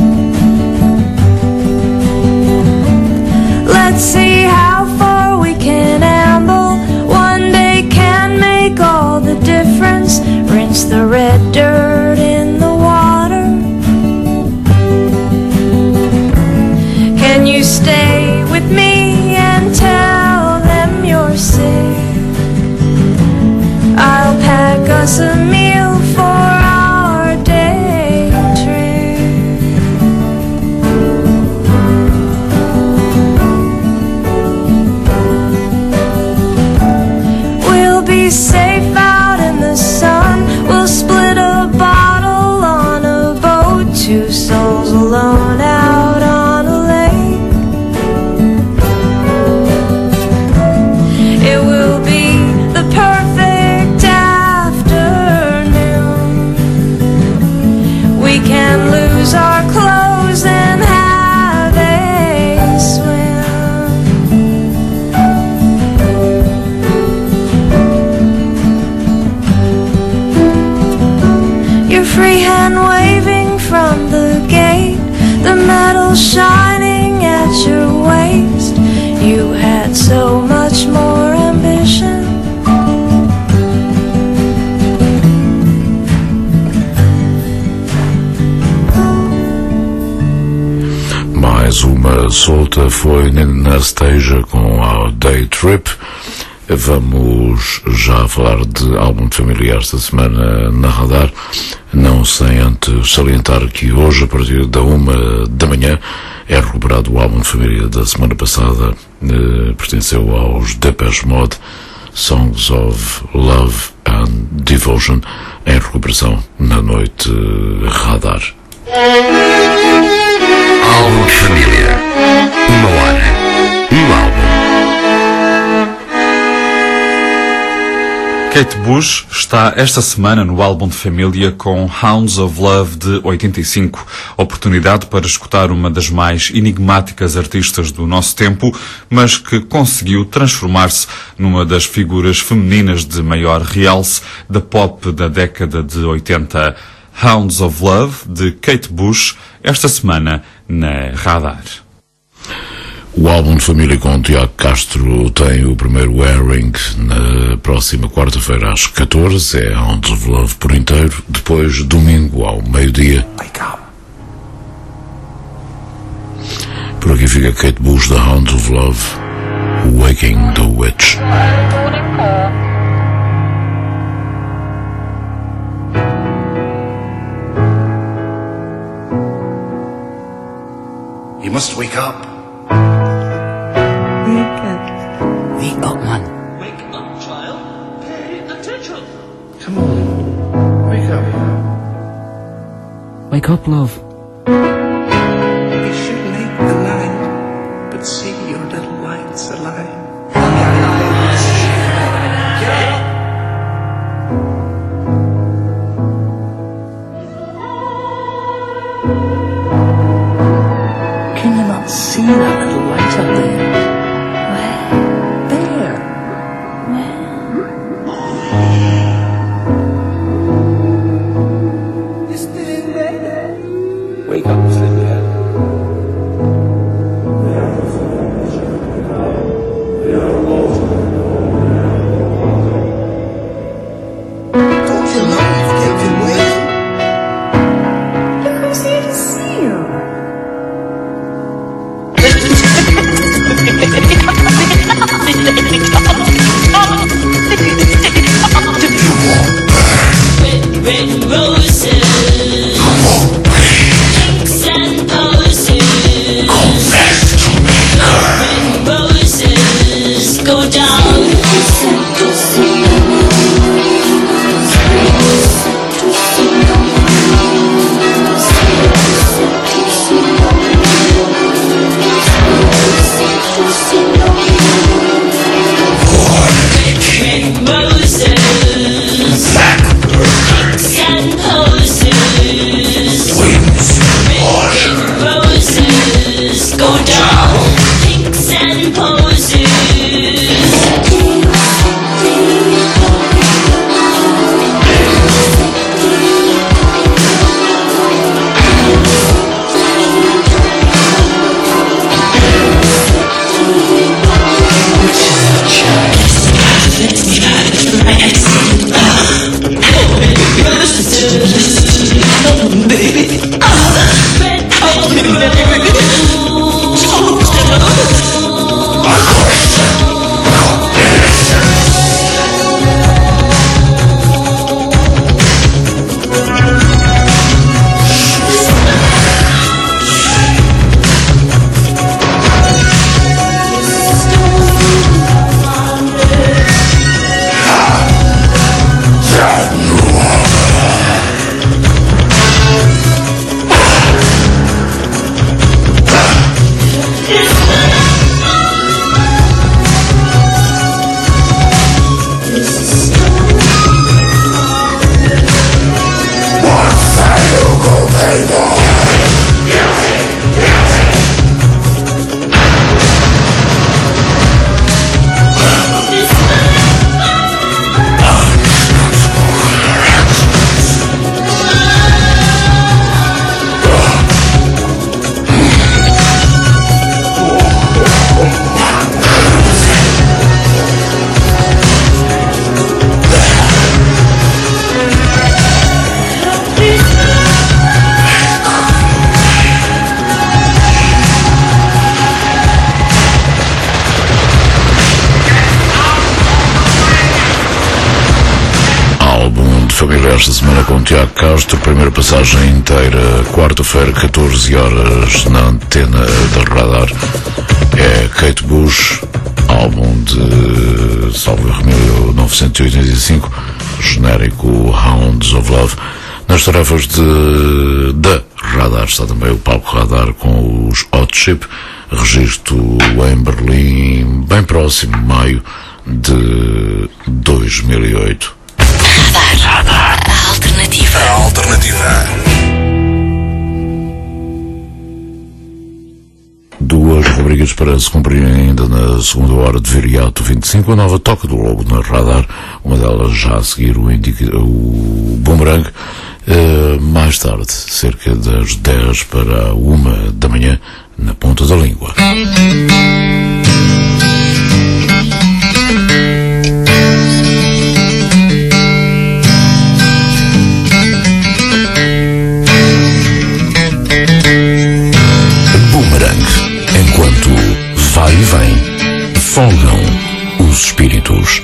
Let's see how far we can amble. One day can make all the difference. Rinse the red dirt in the water. Can you stay with me and tell them you're sick? I'll pack us a meal for our day trip. We'll be safe out in the sun. We'll split a bottle on a boat. Two souls alone out on a lake. It will be the perfect afternoon. We can lose our clothes and have a swim. Your free hand waving from the gate, the metal shining at your waist. You had so much more ambition. Mais uma solta foi na Anastasia com a Day Trip. Vamos já falar de álbum de família esta semana na Radar, não sem antes salientar que hoje, a partir da uma da manhã, é recuperado o álbum de família da semana passada, eh, pertenceu aos Depeche Mode, Songs of Love and Devotion, em recuperação na noite Radar. Álbum de família. Uma hora. Um álbum. Kate Bush está esta semana no álbum de família com Hounds of Love de oitenta e cinco, oportunidade para escutar uma das mais enigmáticas artistas do nosso tempo, mas que conseguiu transformar-se numa das figuras femininas de maior realce da pop da década de oitenta. Hounds of Love de Kate Bush, esta semana na Radar. O álbum de família com Tiago Castro tem o primeiro airing na próxima quarta-feira às catorze, é Hounds of Love por inteiro, depois domingo ao meio-dia. Por aqui fica Kate Bush da Hounds of Love, Waking the Witch. You must wake up. Wake up, man. Wake up, child. Pay attention. Come on. Wake up. Wake up, love. You should make the night, but see your little lights alive. Can you not see that little light up there? There. Wake up, sleepyhead. família esta semana com Tiago Castro. Primeira passagem inteira, quarta-feira, catorze horas, na antena da Radar. É Kate Bush, álbum de salvo erro mil novecentos e oitenta e cinco, genérico Hounds of Love. Nas tarefas de, da Radar está também o palco Radar com os Hot Chip, registro em Berlim, bem próximo, maio de dois mil e oito. Radar. Radar. A alternativa. A alternativa. Duas rubricas para se cumprirem ainda na segunda hora de Viriato vinte e cinco, a nova Toca do Lobo na Radar, uma delas já a seguir o, indica, o Boomerang, uh, mais tarde, cerca das dez para uma da manhã, na ponta da língua. Enquanto vai e vem, folgam os espíritos.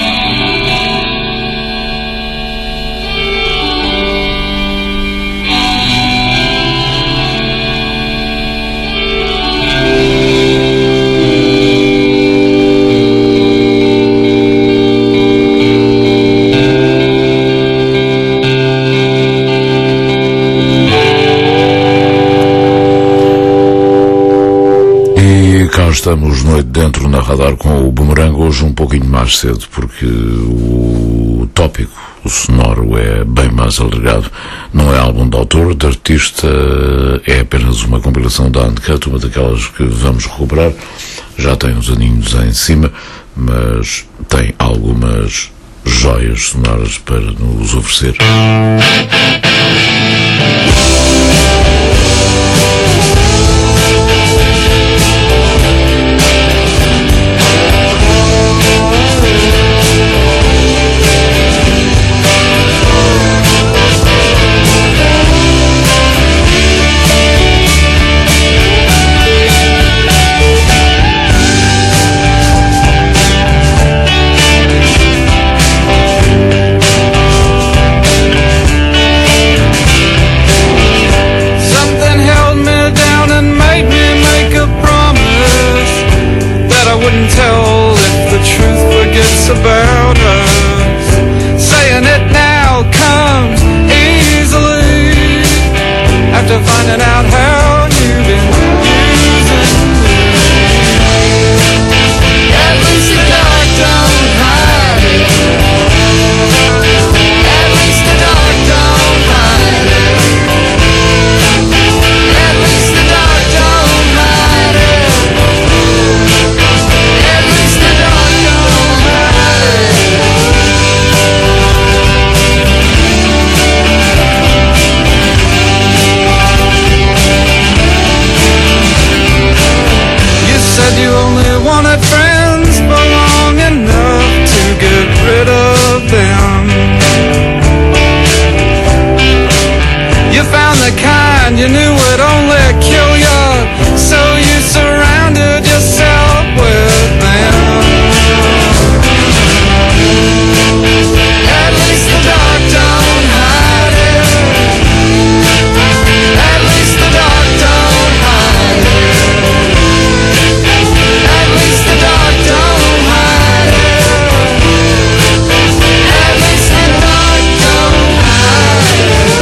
Estamos noite dentro na Radar com o Boomerang, hoje um pouquinho mais cedo, porque o tópico, o sonoro, é bem mais alargado. Não é álbum de autor, de artista, é apenas uma compilação da Uncut, uma daquelas que vamos recuperar. Já tem uns aninhos em cima, mas tem algumas joias sonoras para nos oferecer. About us, saying it now comes easily after finding out how you've been using me. At least the dark don't hide it. At least the dark don't hide it. At least the dark don't hide it. At least the dark don't hide it. You only wanted friends for long enough to get rid of them. You found the kind you knew would only kill you, so you surrounded yourself with them. At least the dark don't hide it. At least the dark don't hide it. At least the dark don't hide it. At least the dark don't hide it.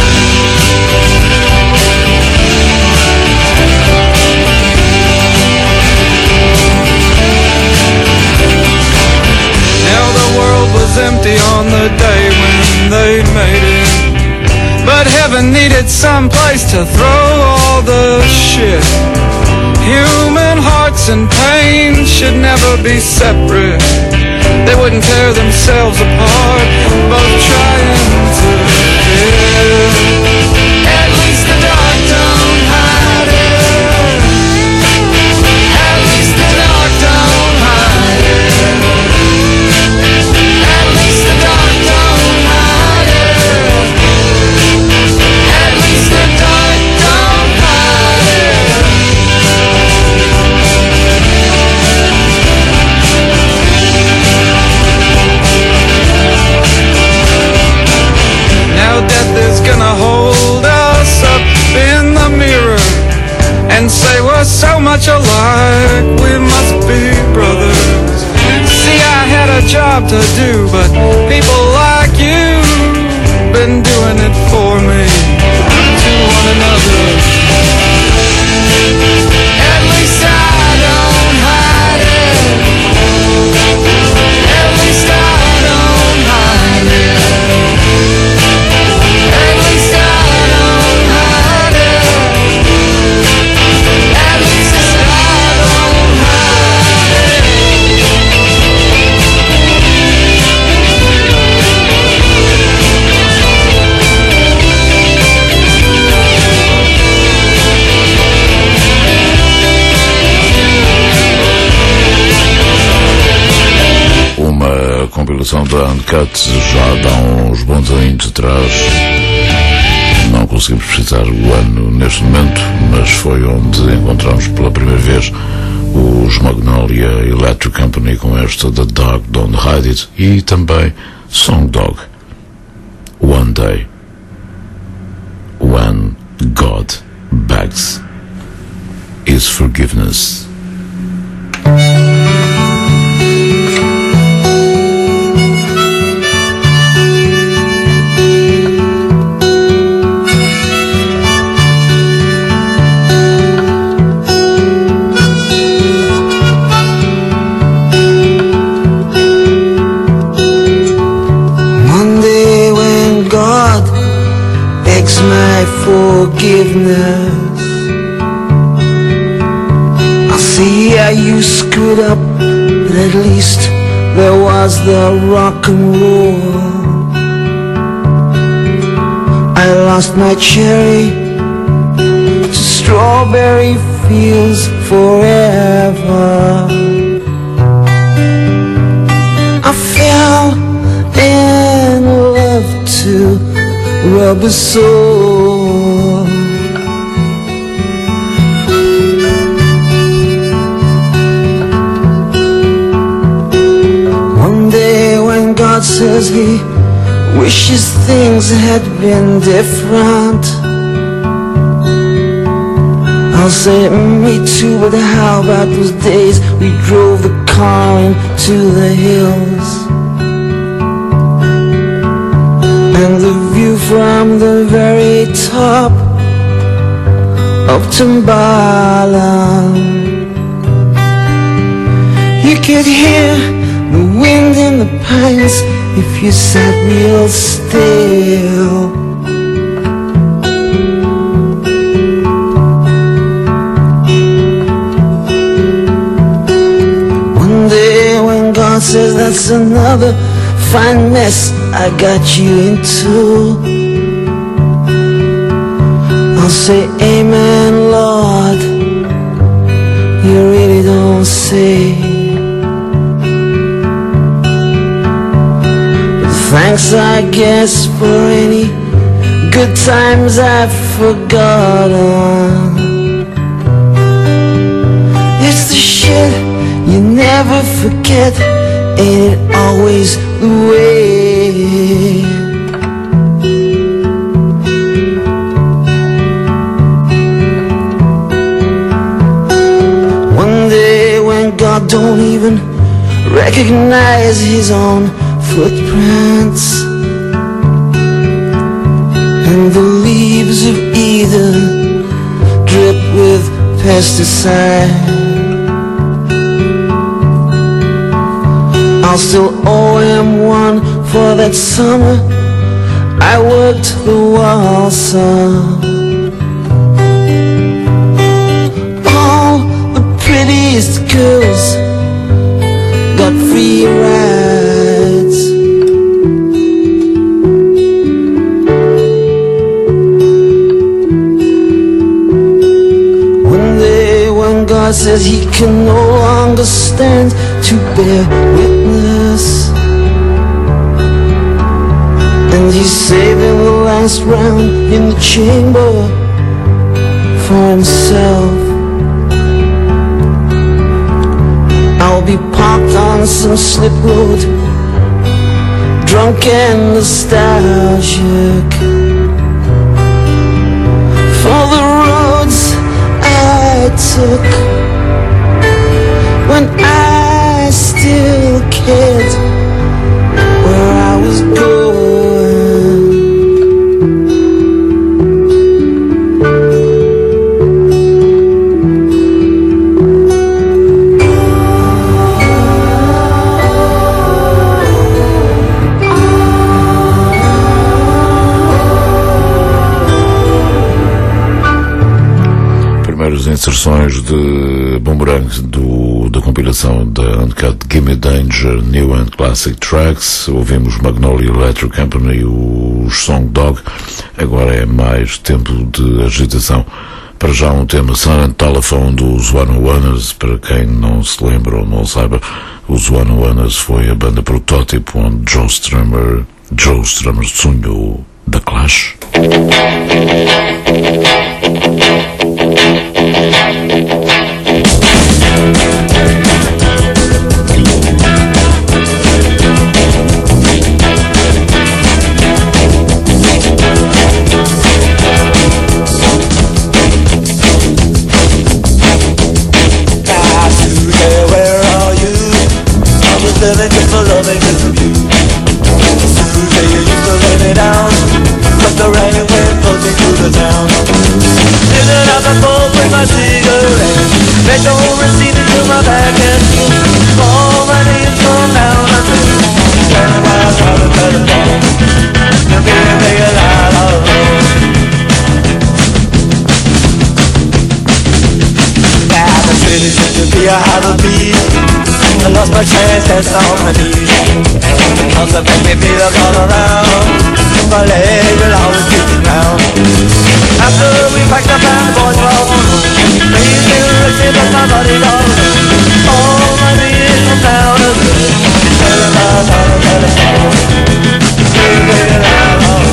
Now the world was empty on the day when they made it, but heaven needed some place to throw all the shit. Human hearts and pain should never be separate. They wouldn't tear themselves apart, both trying to live. At least the dark don't hide it. At least the dark don't hide it. At least the dark don't hide it. At least the dark don't hide it. job to do, but people like you been doing it for me, to one another. At least I don't hide it. At least I don't hide it. At least I don't hide it. At least I don't hide it. Uma compilação da Uncut já dá uns bons anos atrás. Não conseguimos precisar o ano neste momento, mas foi onde encontramos pela primeira vez os Magnolia Electric Company com esta The Dog Don't Hide It e também Song Dog, One Day When God Begs His Forgiveness. My forgiveness, I see how you screwed up, but at least there was the rock and roll. I lost my cherry to strawberry fields forever. I fell in love too, rubber soul. One day when God says he wishes things had been different, I'll say me too, but how about those days we drove the car into the hills? And the view from the very top of Timbaland, you could hear the wind in the pines if you sat real still. One day when God says that's another fine mess I got you into, I'll say amen, Lord, you really don't say. But thanks I guess for any good times I've forgotten. It's the shit you never forget, ain't it always the way? One day when God don't even recognize his own footprints, and the leaves of Eden drip with pesticide, I'll still owe him one for that summer I worked the Walsa. All the prettiest girls got free rides. One day when God says he can no longer stand to bear witness, and he's saving the last round in the chamber for himself, I'll be parked on some slip road, drunk and nostalgic, for the roads I took when I still cared inserções de Boomerang do, da compilação da Uncut Gimme Danger New and Classic Tracks. Ouvimos Magnolia Electric Company, o Song Dog. Agora é mais tempo de agitação. Para já um tema Silent Telephone dos One Oneers. Para quem não se lembra ou não saiba, os One Oneers foi a banda protótipo onde Joe Strummer, Joe Strummer sonhou da Clash. Living just for loving just for you. Susie, you used to lay me down, but the rain went floating through the town. Sitting out the phone with my cigarette, they don't receive it to my back and all my names come down the street. Standing by a solid telephone, you give me a lot of love. Yeah, the city seems to be a how to be. I lost my chance, that's on my knees. Cause I make me feel all around. My leg will always keep me down. After we packed up and the boys were all home, please feel risky but my body goes. All my knees come down to this. Telling my son and telephone, please wait a while.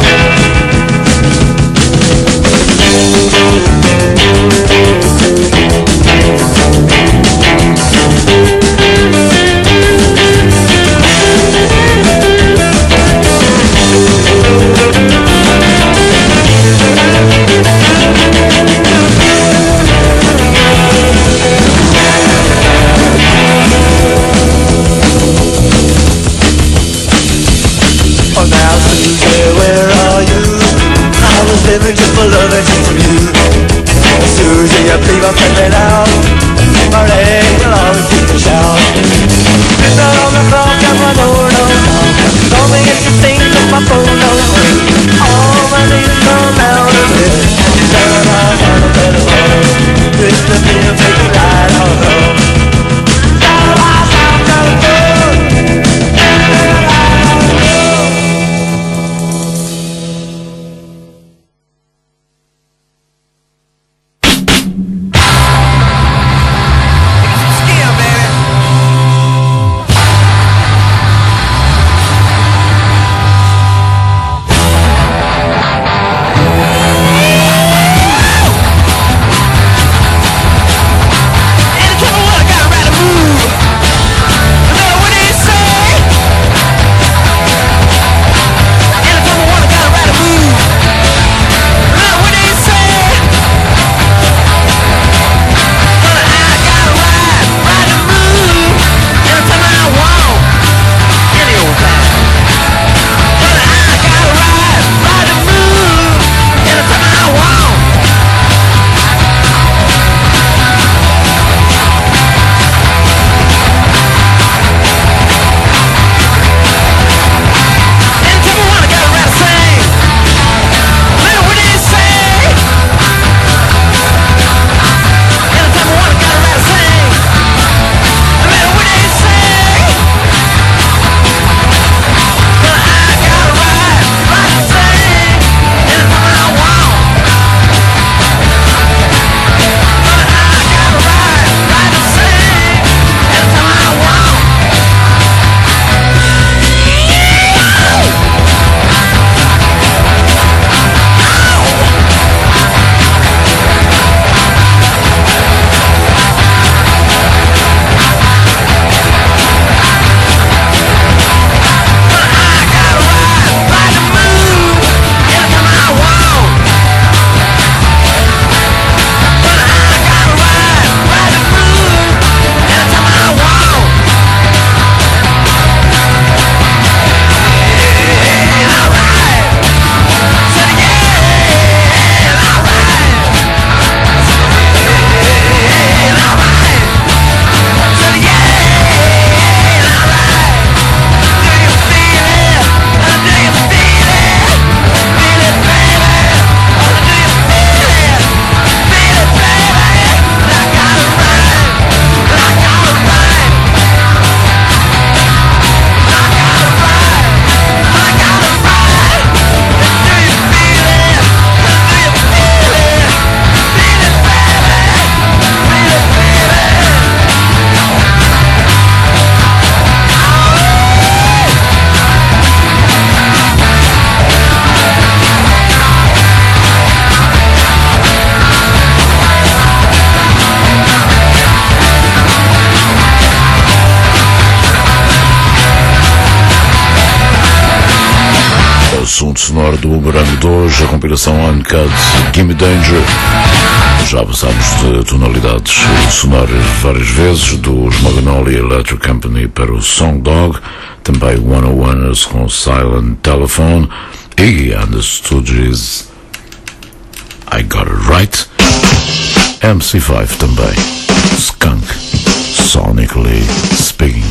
assunto sonoro do Boomerang de hoje, a compilação Uncut Gimme Danger. Já passámos de tonalidades sonoras várias vezes, dos Magnolia Electric Company para o Song Dog, também One oh Oneers com Silent Telephone, Iggy and the Stooges, I Got It Right, M C five também, Skunk, Sonically Speaking.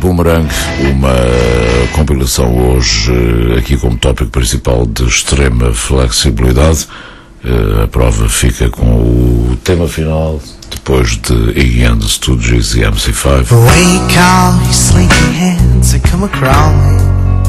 Boomerang, uma compilação hoje aqui como tópico principal de extrema flexibilidade. A prova fica com o tema final depois de Iggy and the Stooges e M C five. Wake all you sleepy hands that come a-crawling,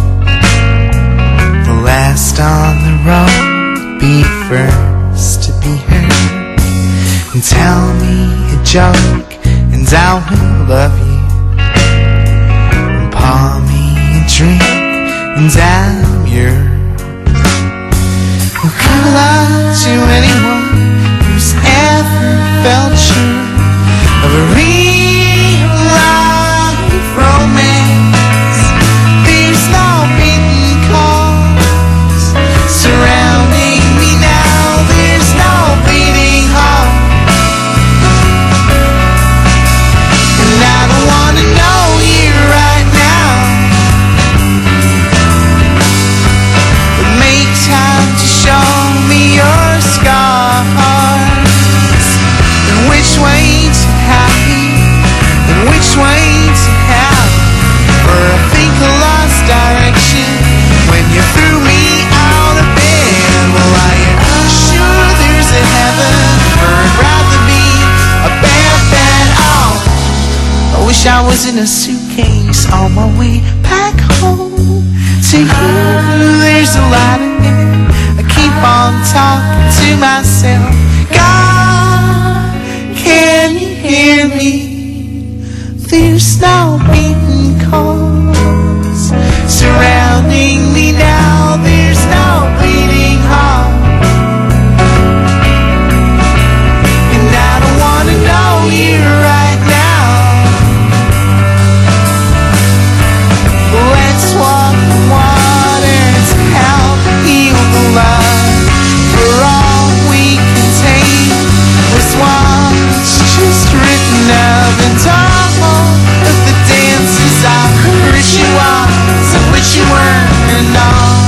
the last on the road, be first to be heard, and tell me a joke and I will love you, and pour me a drink and I'm yours. Well, good luck to anyone who's ever felt sure of a real life romance. There's no beaten cause surrounding me now. There's no beating heart, and I don't wanna know you right now, but make time to show me your scars, and which way to happy, and which way to hell, for I think I lost direction when you threw me out of bed. Well, are you sure there's a heaven, or I'd rather be a bad, bad off? I wish I was in a suitcase on my way back home to you. There's a lot in there, I keep on talking to myself. God, can you hear me? There's no beaten cause surrounding me now. There's no bleeding heart, and I don't wanna know you right now. Let's walk the water to help heal the love, for all we can take was what's just written of, and all of the dances of rituals of which you weren't on.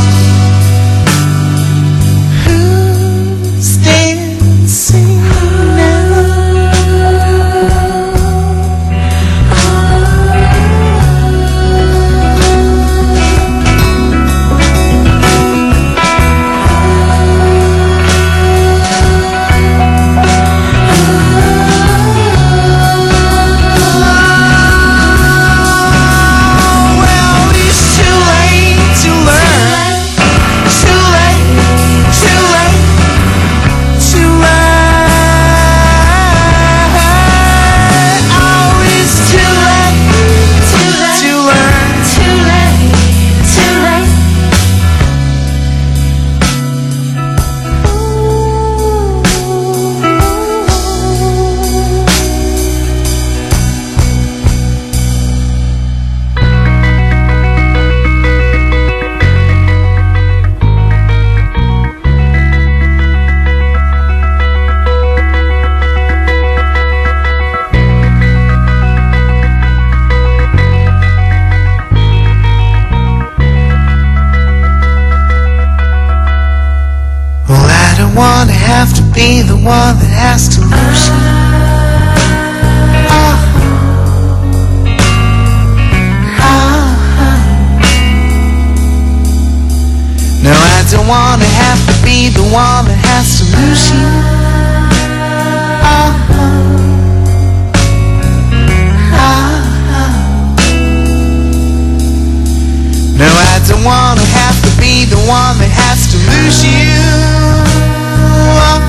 Who's dancing be the one that has to lose you. Oh. Oh. No, I don't wanna have to be the one that has to lose you. Oh. Oh. No, I don't wanna have to be the one that has to lose you. Oh.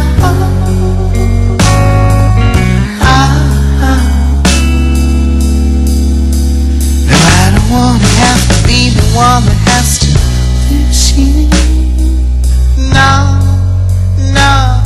Wanna have to be the one that has to lose you. No, no.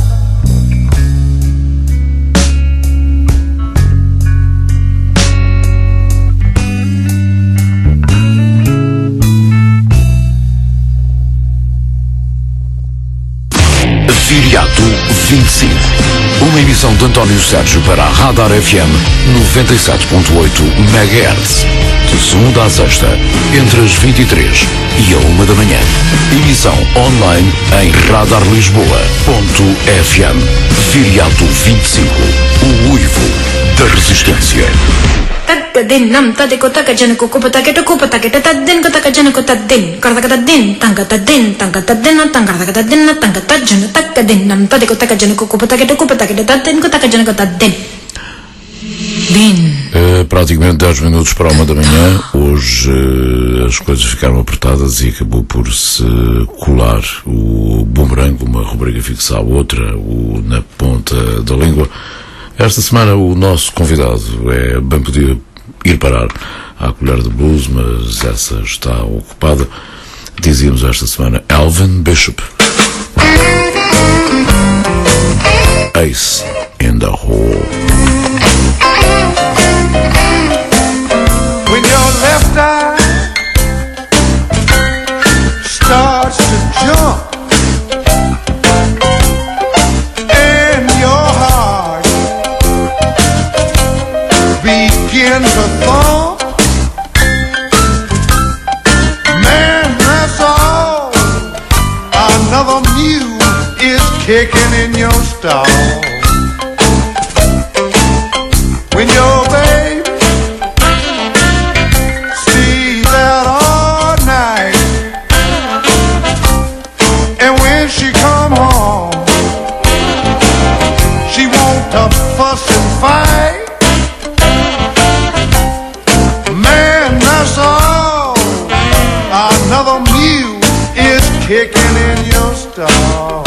Viriato vinte e cinco. Uma emissão de António Sérgio para a Radar F M noventa e sete ponto oito megahertz. De segunda à sexta, entre as vinte e três e a uma da manhã. Emissão online em radar lisboa ponto f m. Viriato vinte e cinco. O uivo da resistência. tadin nam tadiko takajanako kupataketo kupataketa tadin kotakajanako tadin kartakatadin tankatadin tankatadin tankartakatadin tankatajan takadin nam tadiko takajanako kupataketo kupataketa tadin kotakajanako tadin. Uh, praticamente dez minutos para uma da manhã. Hoje uh, as coisas ficaram apertadas e acabou por se colar o bumerangue, uma rubrica fixa à outra, o na ponta da língua. Esta semana o nosso convidado é, bem podia ir parar à colher de blues, mas essa está ocupada. Dizíamos esta semana Alvin Bishop. Ace in the Hole. When your left eye starts to jump and your heart begins to thump, man, that's all. Another mule is kicking in your stall. When your baby stays out all night, and when she come home, she want to fuss and fight. Man, that's all. Another mule is kicking in your stall.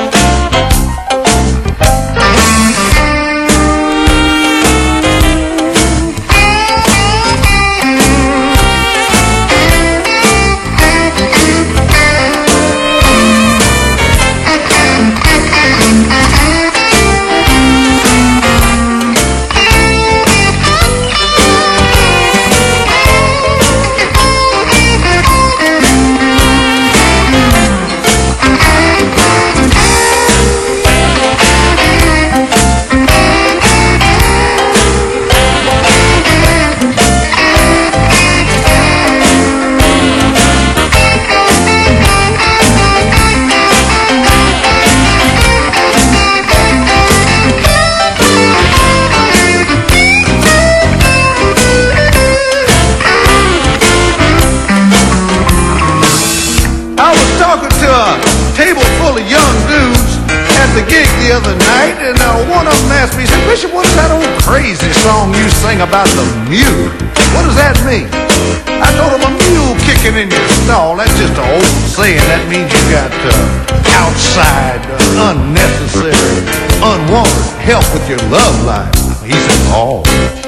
About the mule. What does that mean? I told him a mule kicking in your stall. That's just an old saying. That means you got uh, outside, uh, unnecessary, unwanted help with your love life. He said, oh.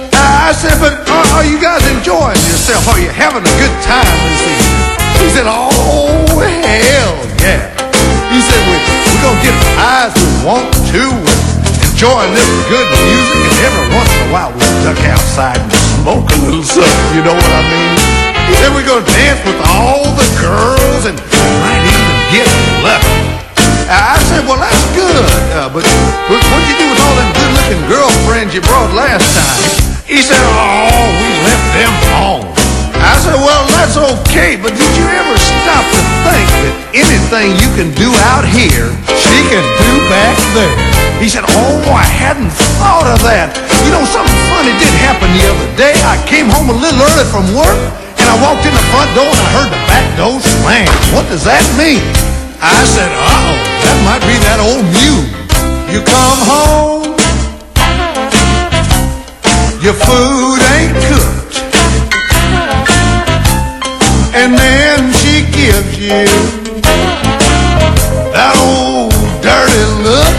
I said, but are, are you guys enjoying yourself? Are you having a good time this evening? He said, oh, hell yeah. He said, we, we're going to get high as we want to. Enjoying this good music, and every once in a while we duck outside and smoke a little something, you know what I mean? He said we're gonna dance with all the girls and might even get lucky. I said, well, that's good, uh, but what'd you do with all them good-looking girlfriends you brought last time? He said, oh, we left them home. I said, well, that's okay, but did you ever stop to think that anything you can do out here, she can do back there? He said, oh, I hadn't thought of that. You know, something funny did happen the other day. I came home a little early from work, and I walked in the front door, and I heard the back door slam. What does that mean? I said, uh-oh, that might be that old mule. You come home, your food ain't cooked, and then she gives you that old dirty look.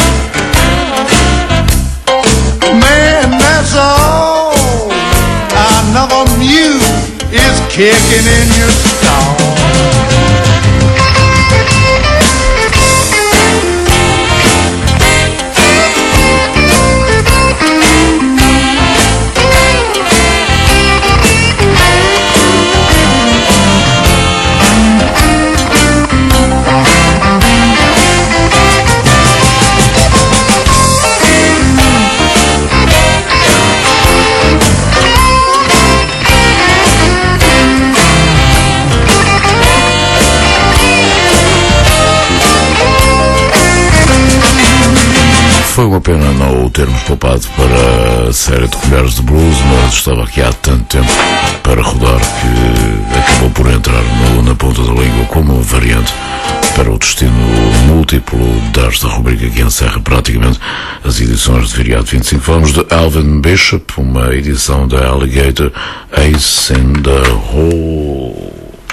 Man, that's all. Another mule is kicking in your stall. Foi uma pena não o termos poupado para a série de colheres de blues, mas estava aqui há tanto tempo para rodar que acabou por entrar no, na ponta da língua como variante para o destino múltiplo desta rubrica que encerra praticamente as edições de Viriato vinte e cinco. Falamos de Alvin Bishop, uma edição da Alligator, Ace in the Hole.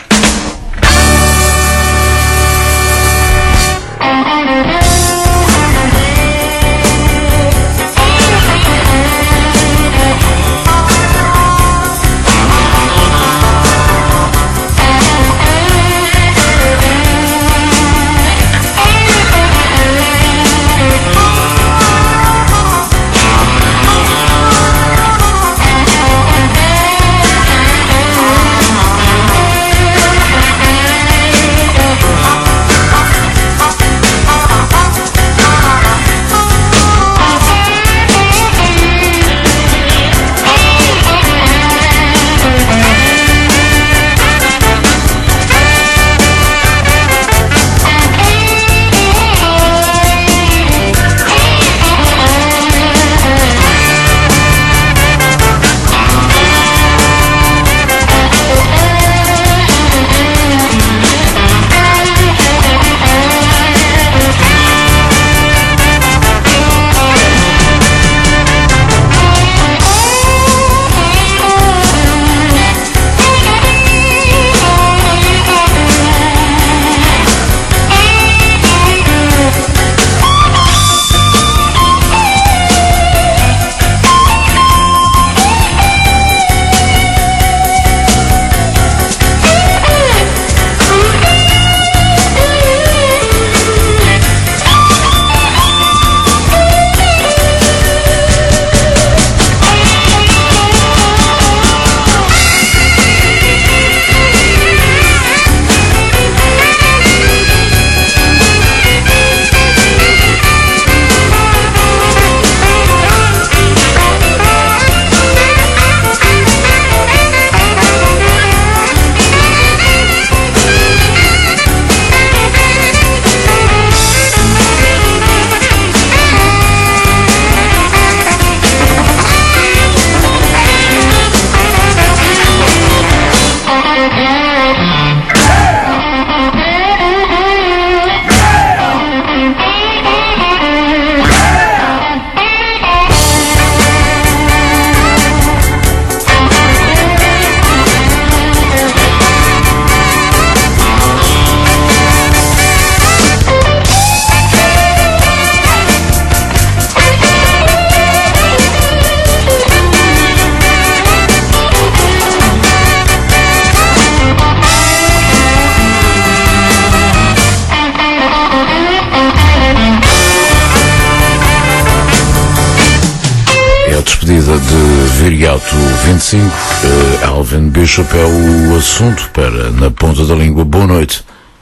Despedida de Viriato vinte e cinco, uh, Alvin Bishop é o assunto para Na Ponta da Língua. Boa noite.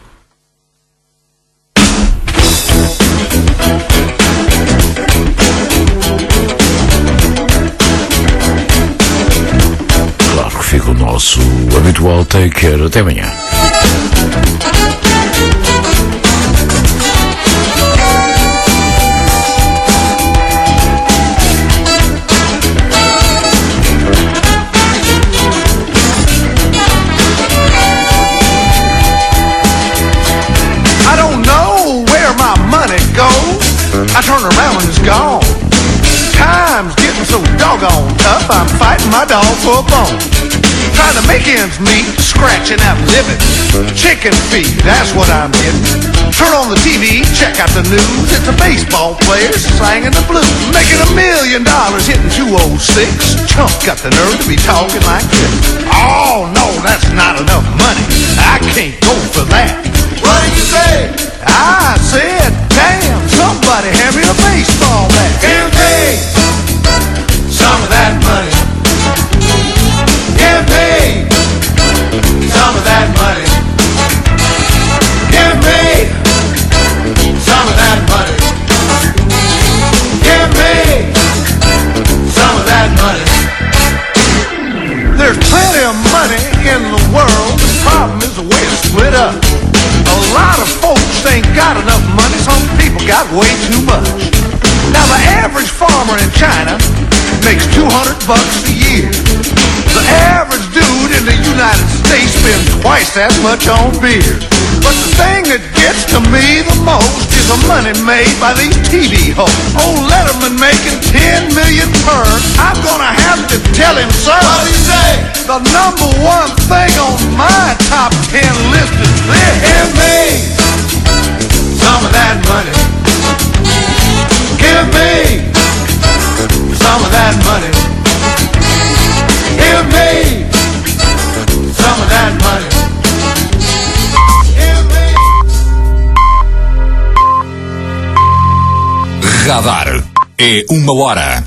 Claro que fica o nosso habitual take care. Até amanhã. I turn around and it's gone. Time's getting so doggone tough, I'm fighting my dog for a bone. Trying to make ends meet, scratching out living. Chicken feed, that's what I'm getting. Turn on the T V, check out the news. It's the baseball players singing the blues. Making a million dollars hitting two oh six. Chump got the nerve to be talking like this. Oh no, that's not enough money. I can't go for that. What did you say? I said, damn, somebody hand me a baseball bat. Give me some of that money. Give me some of that money. Give me some of that money. Give me some of that money. There's plenty of money in the world. The problem is the way it's split up. A lot of folks ain't got enough money. Some people got way too much. Now the average farmer in China makes two hundred bucks a year. The average dude in the United States spends twice that much on beer. But the thing that gets to me the most is the money made by these T V hosts. Old Letterman making ten million per. I'm gonna have to tell him, sir. What do you say? The number one thing on my top ten list is this. Give me some of that money. Give me some of that money. Give me some of that money. Radar é uma hora.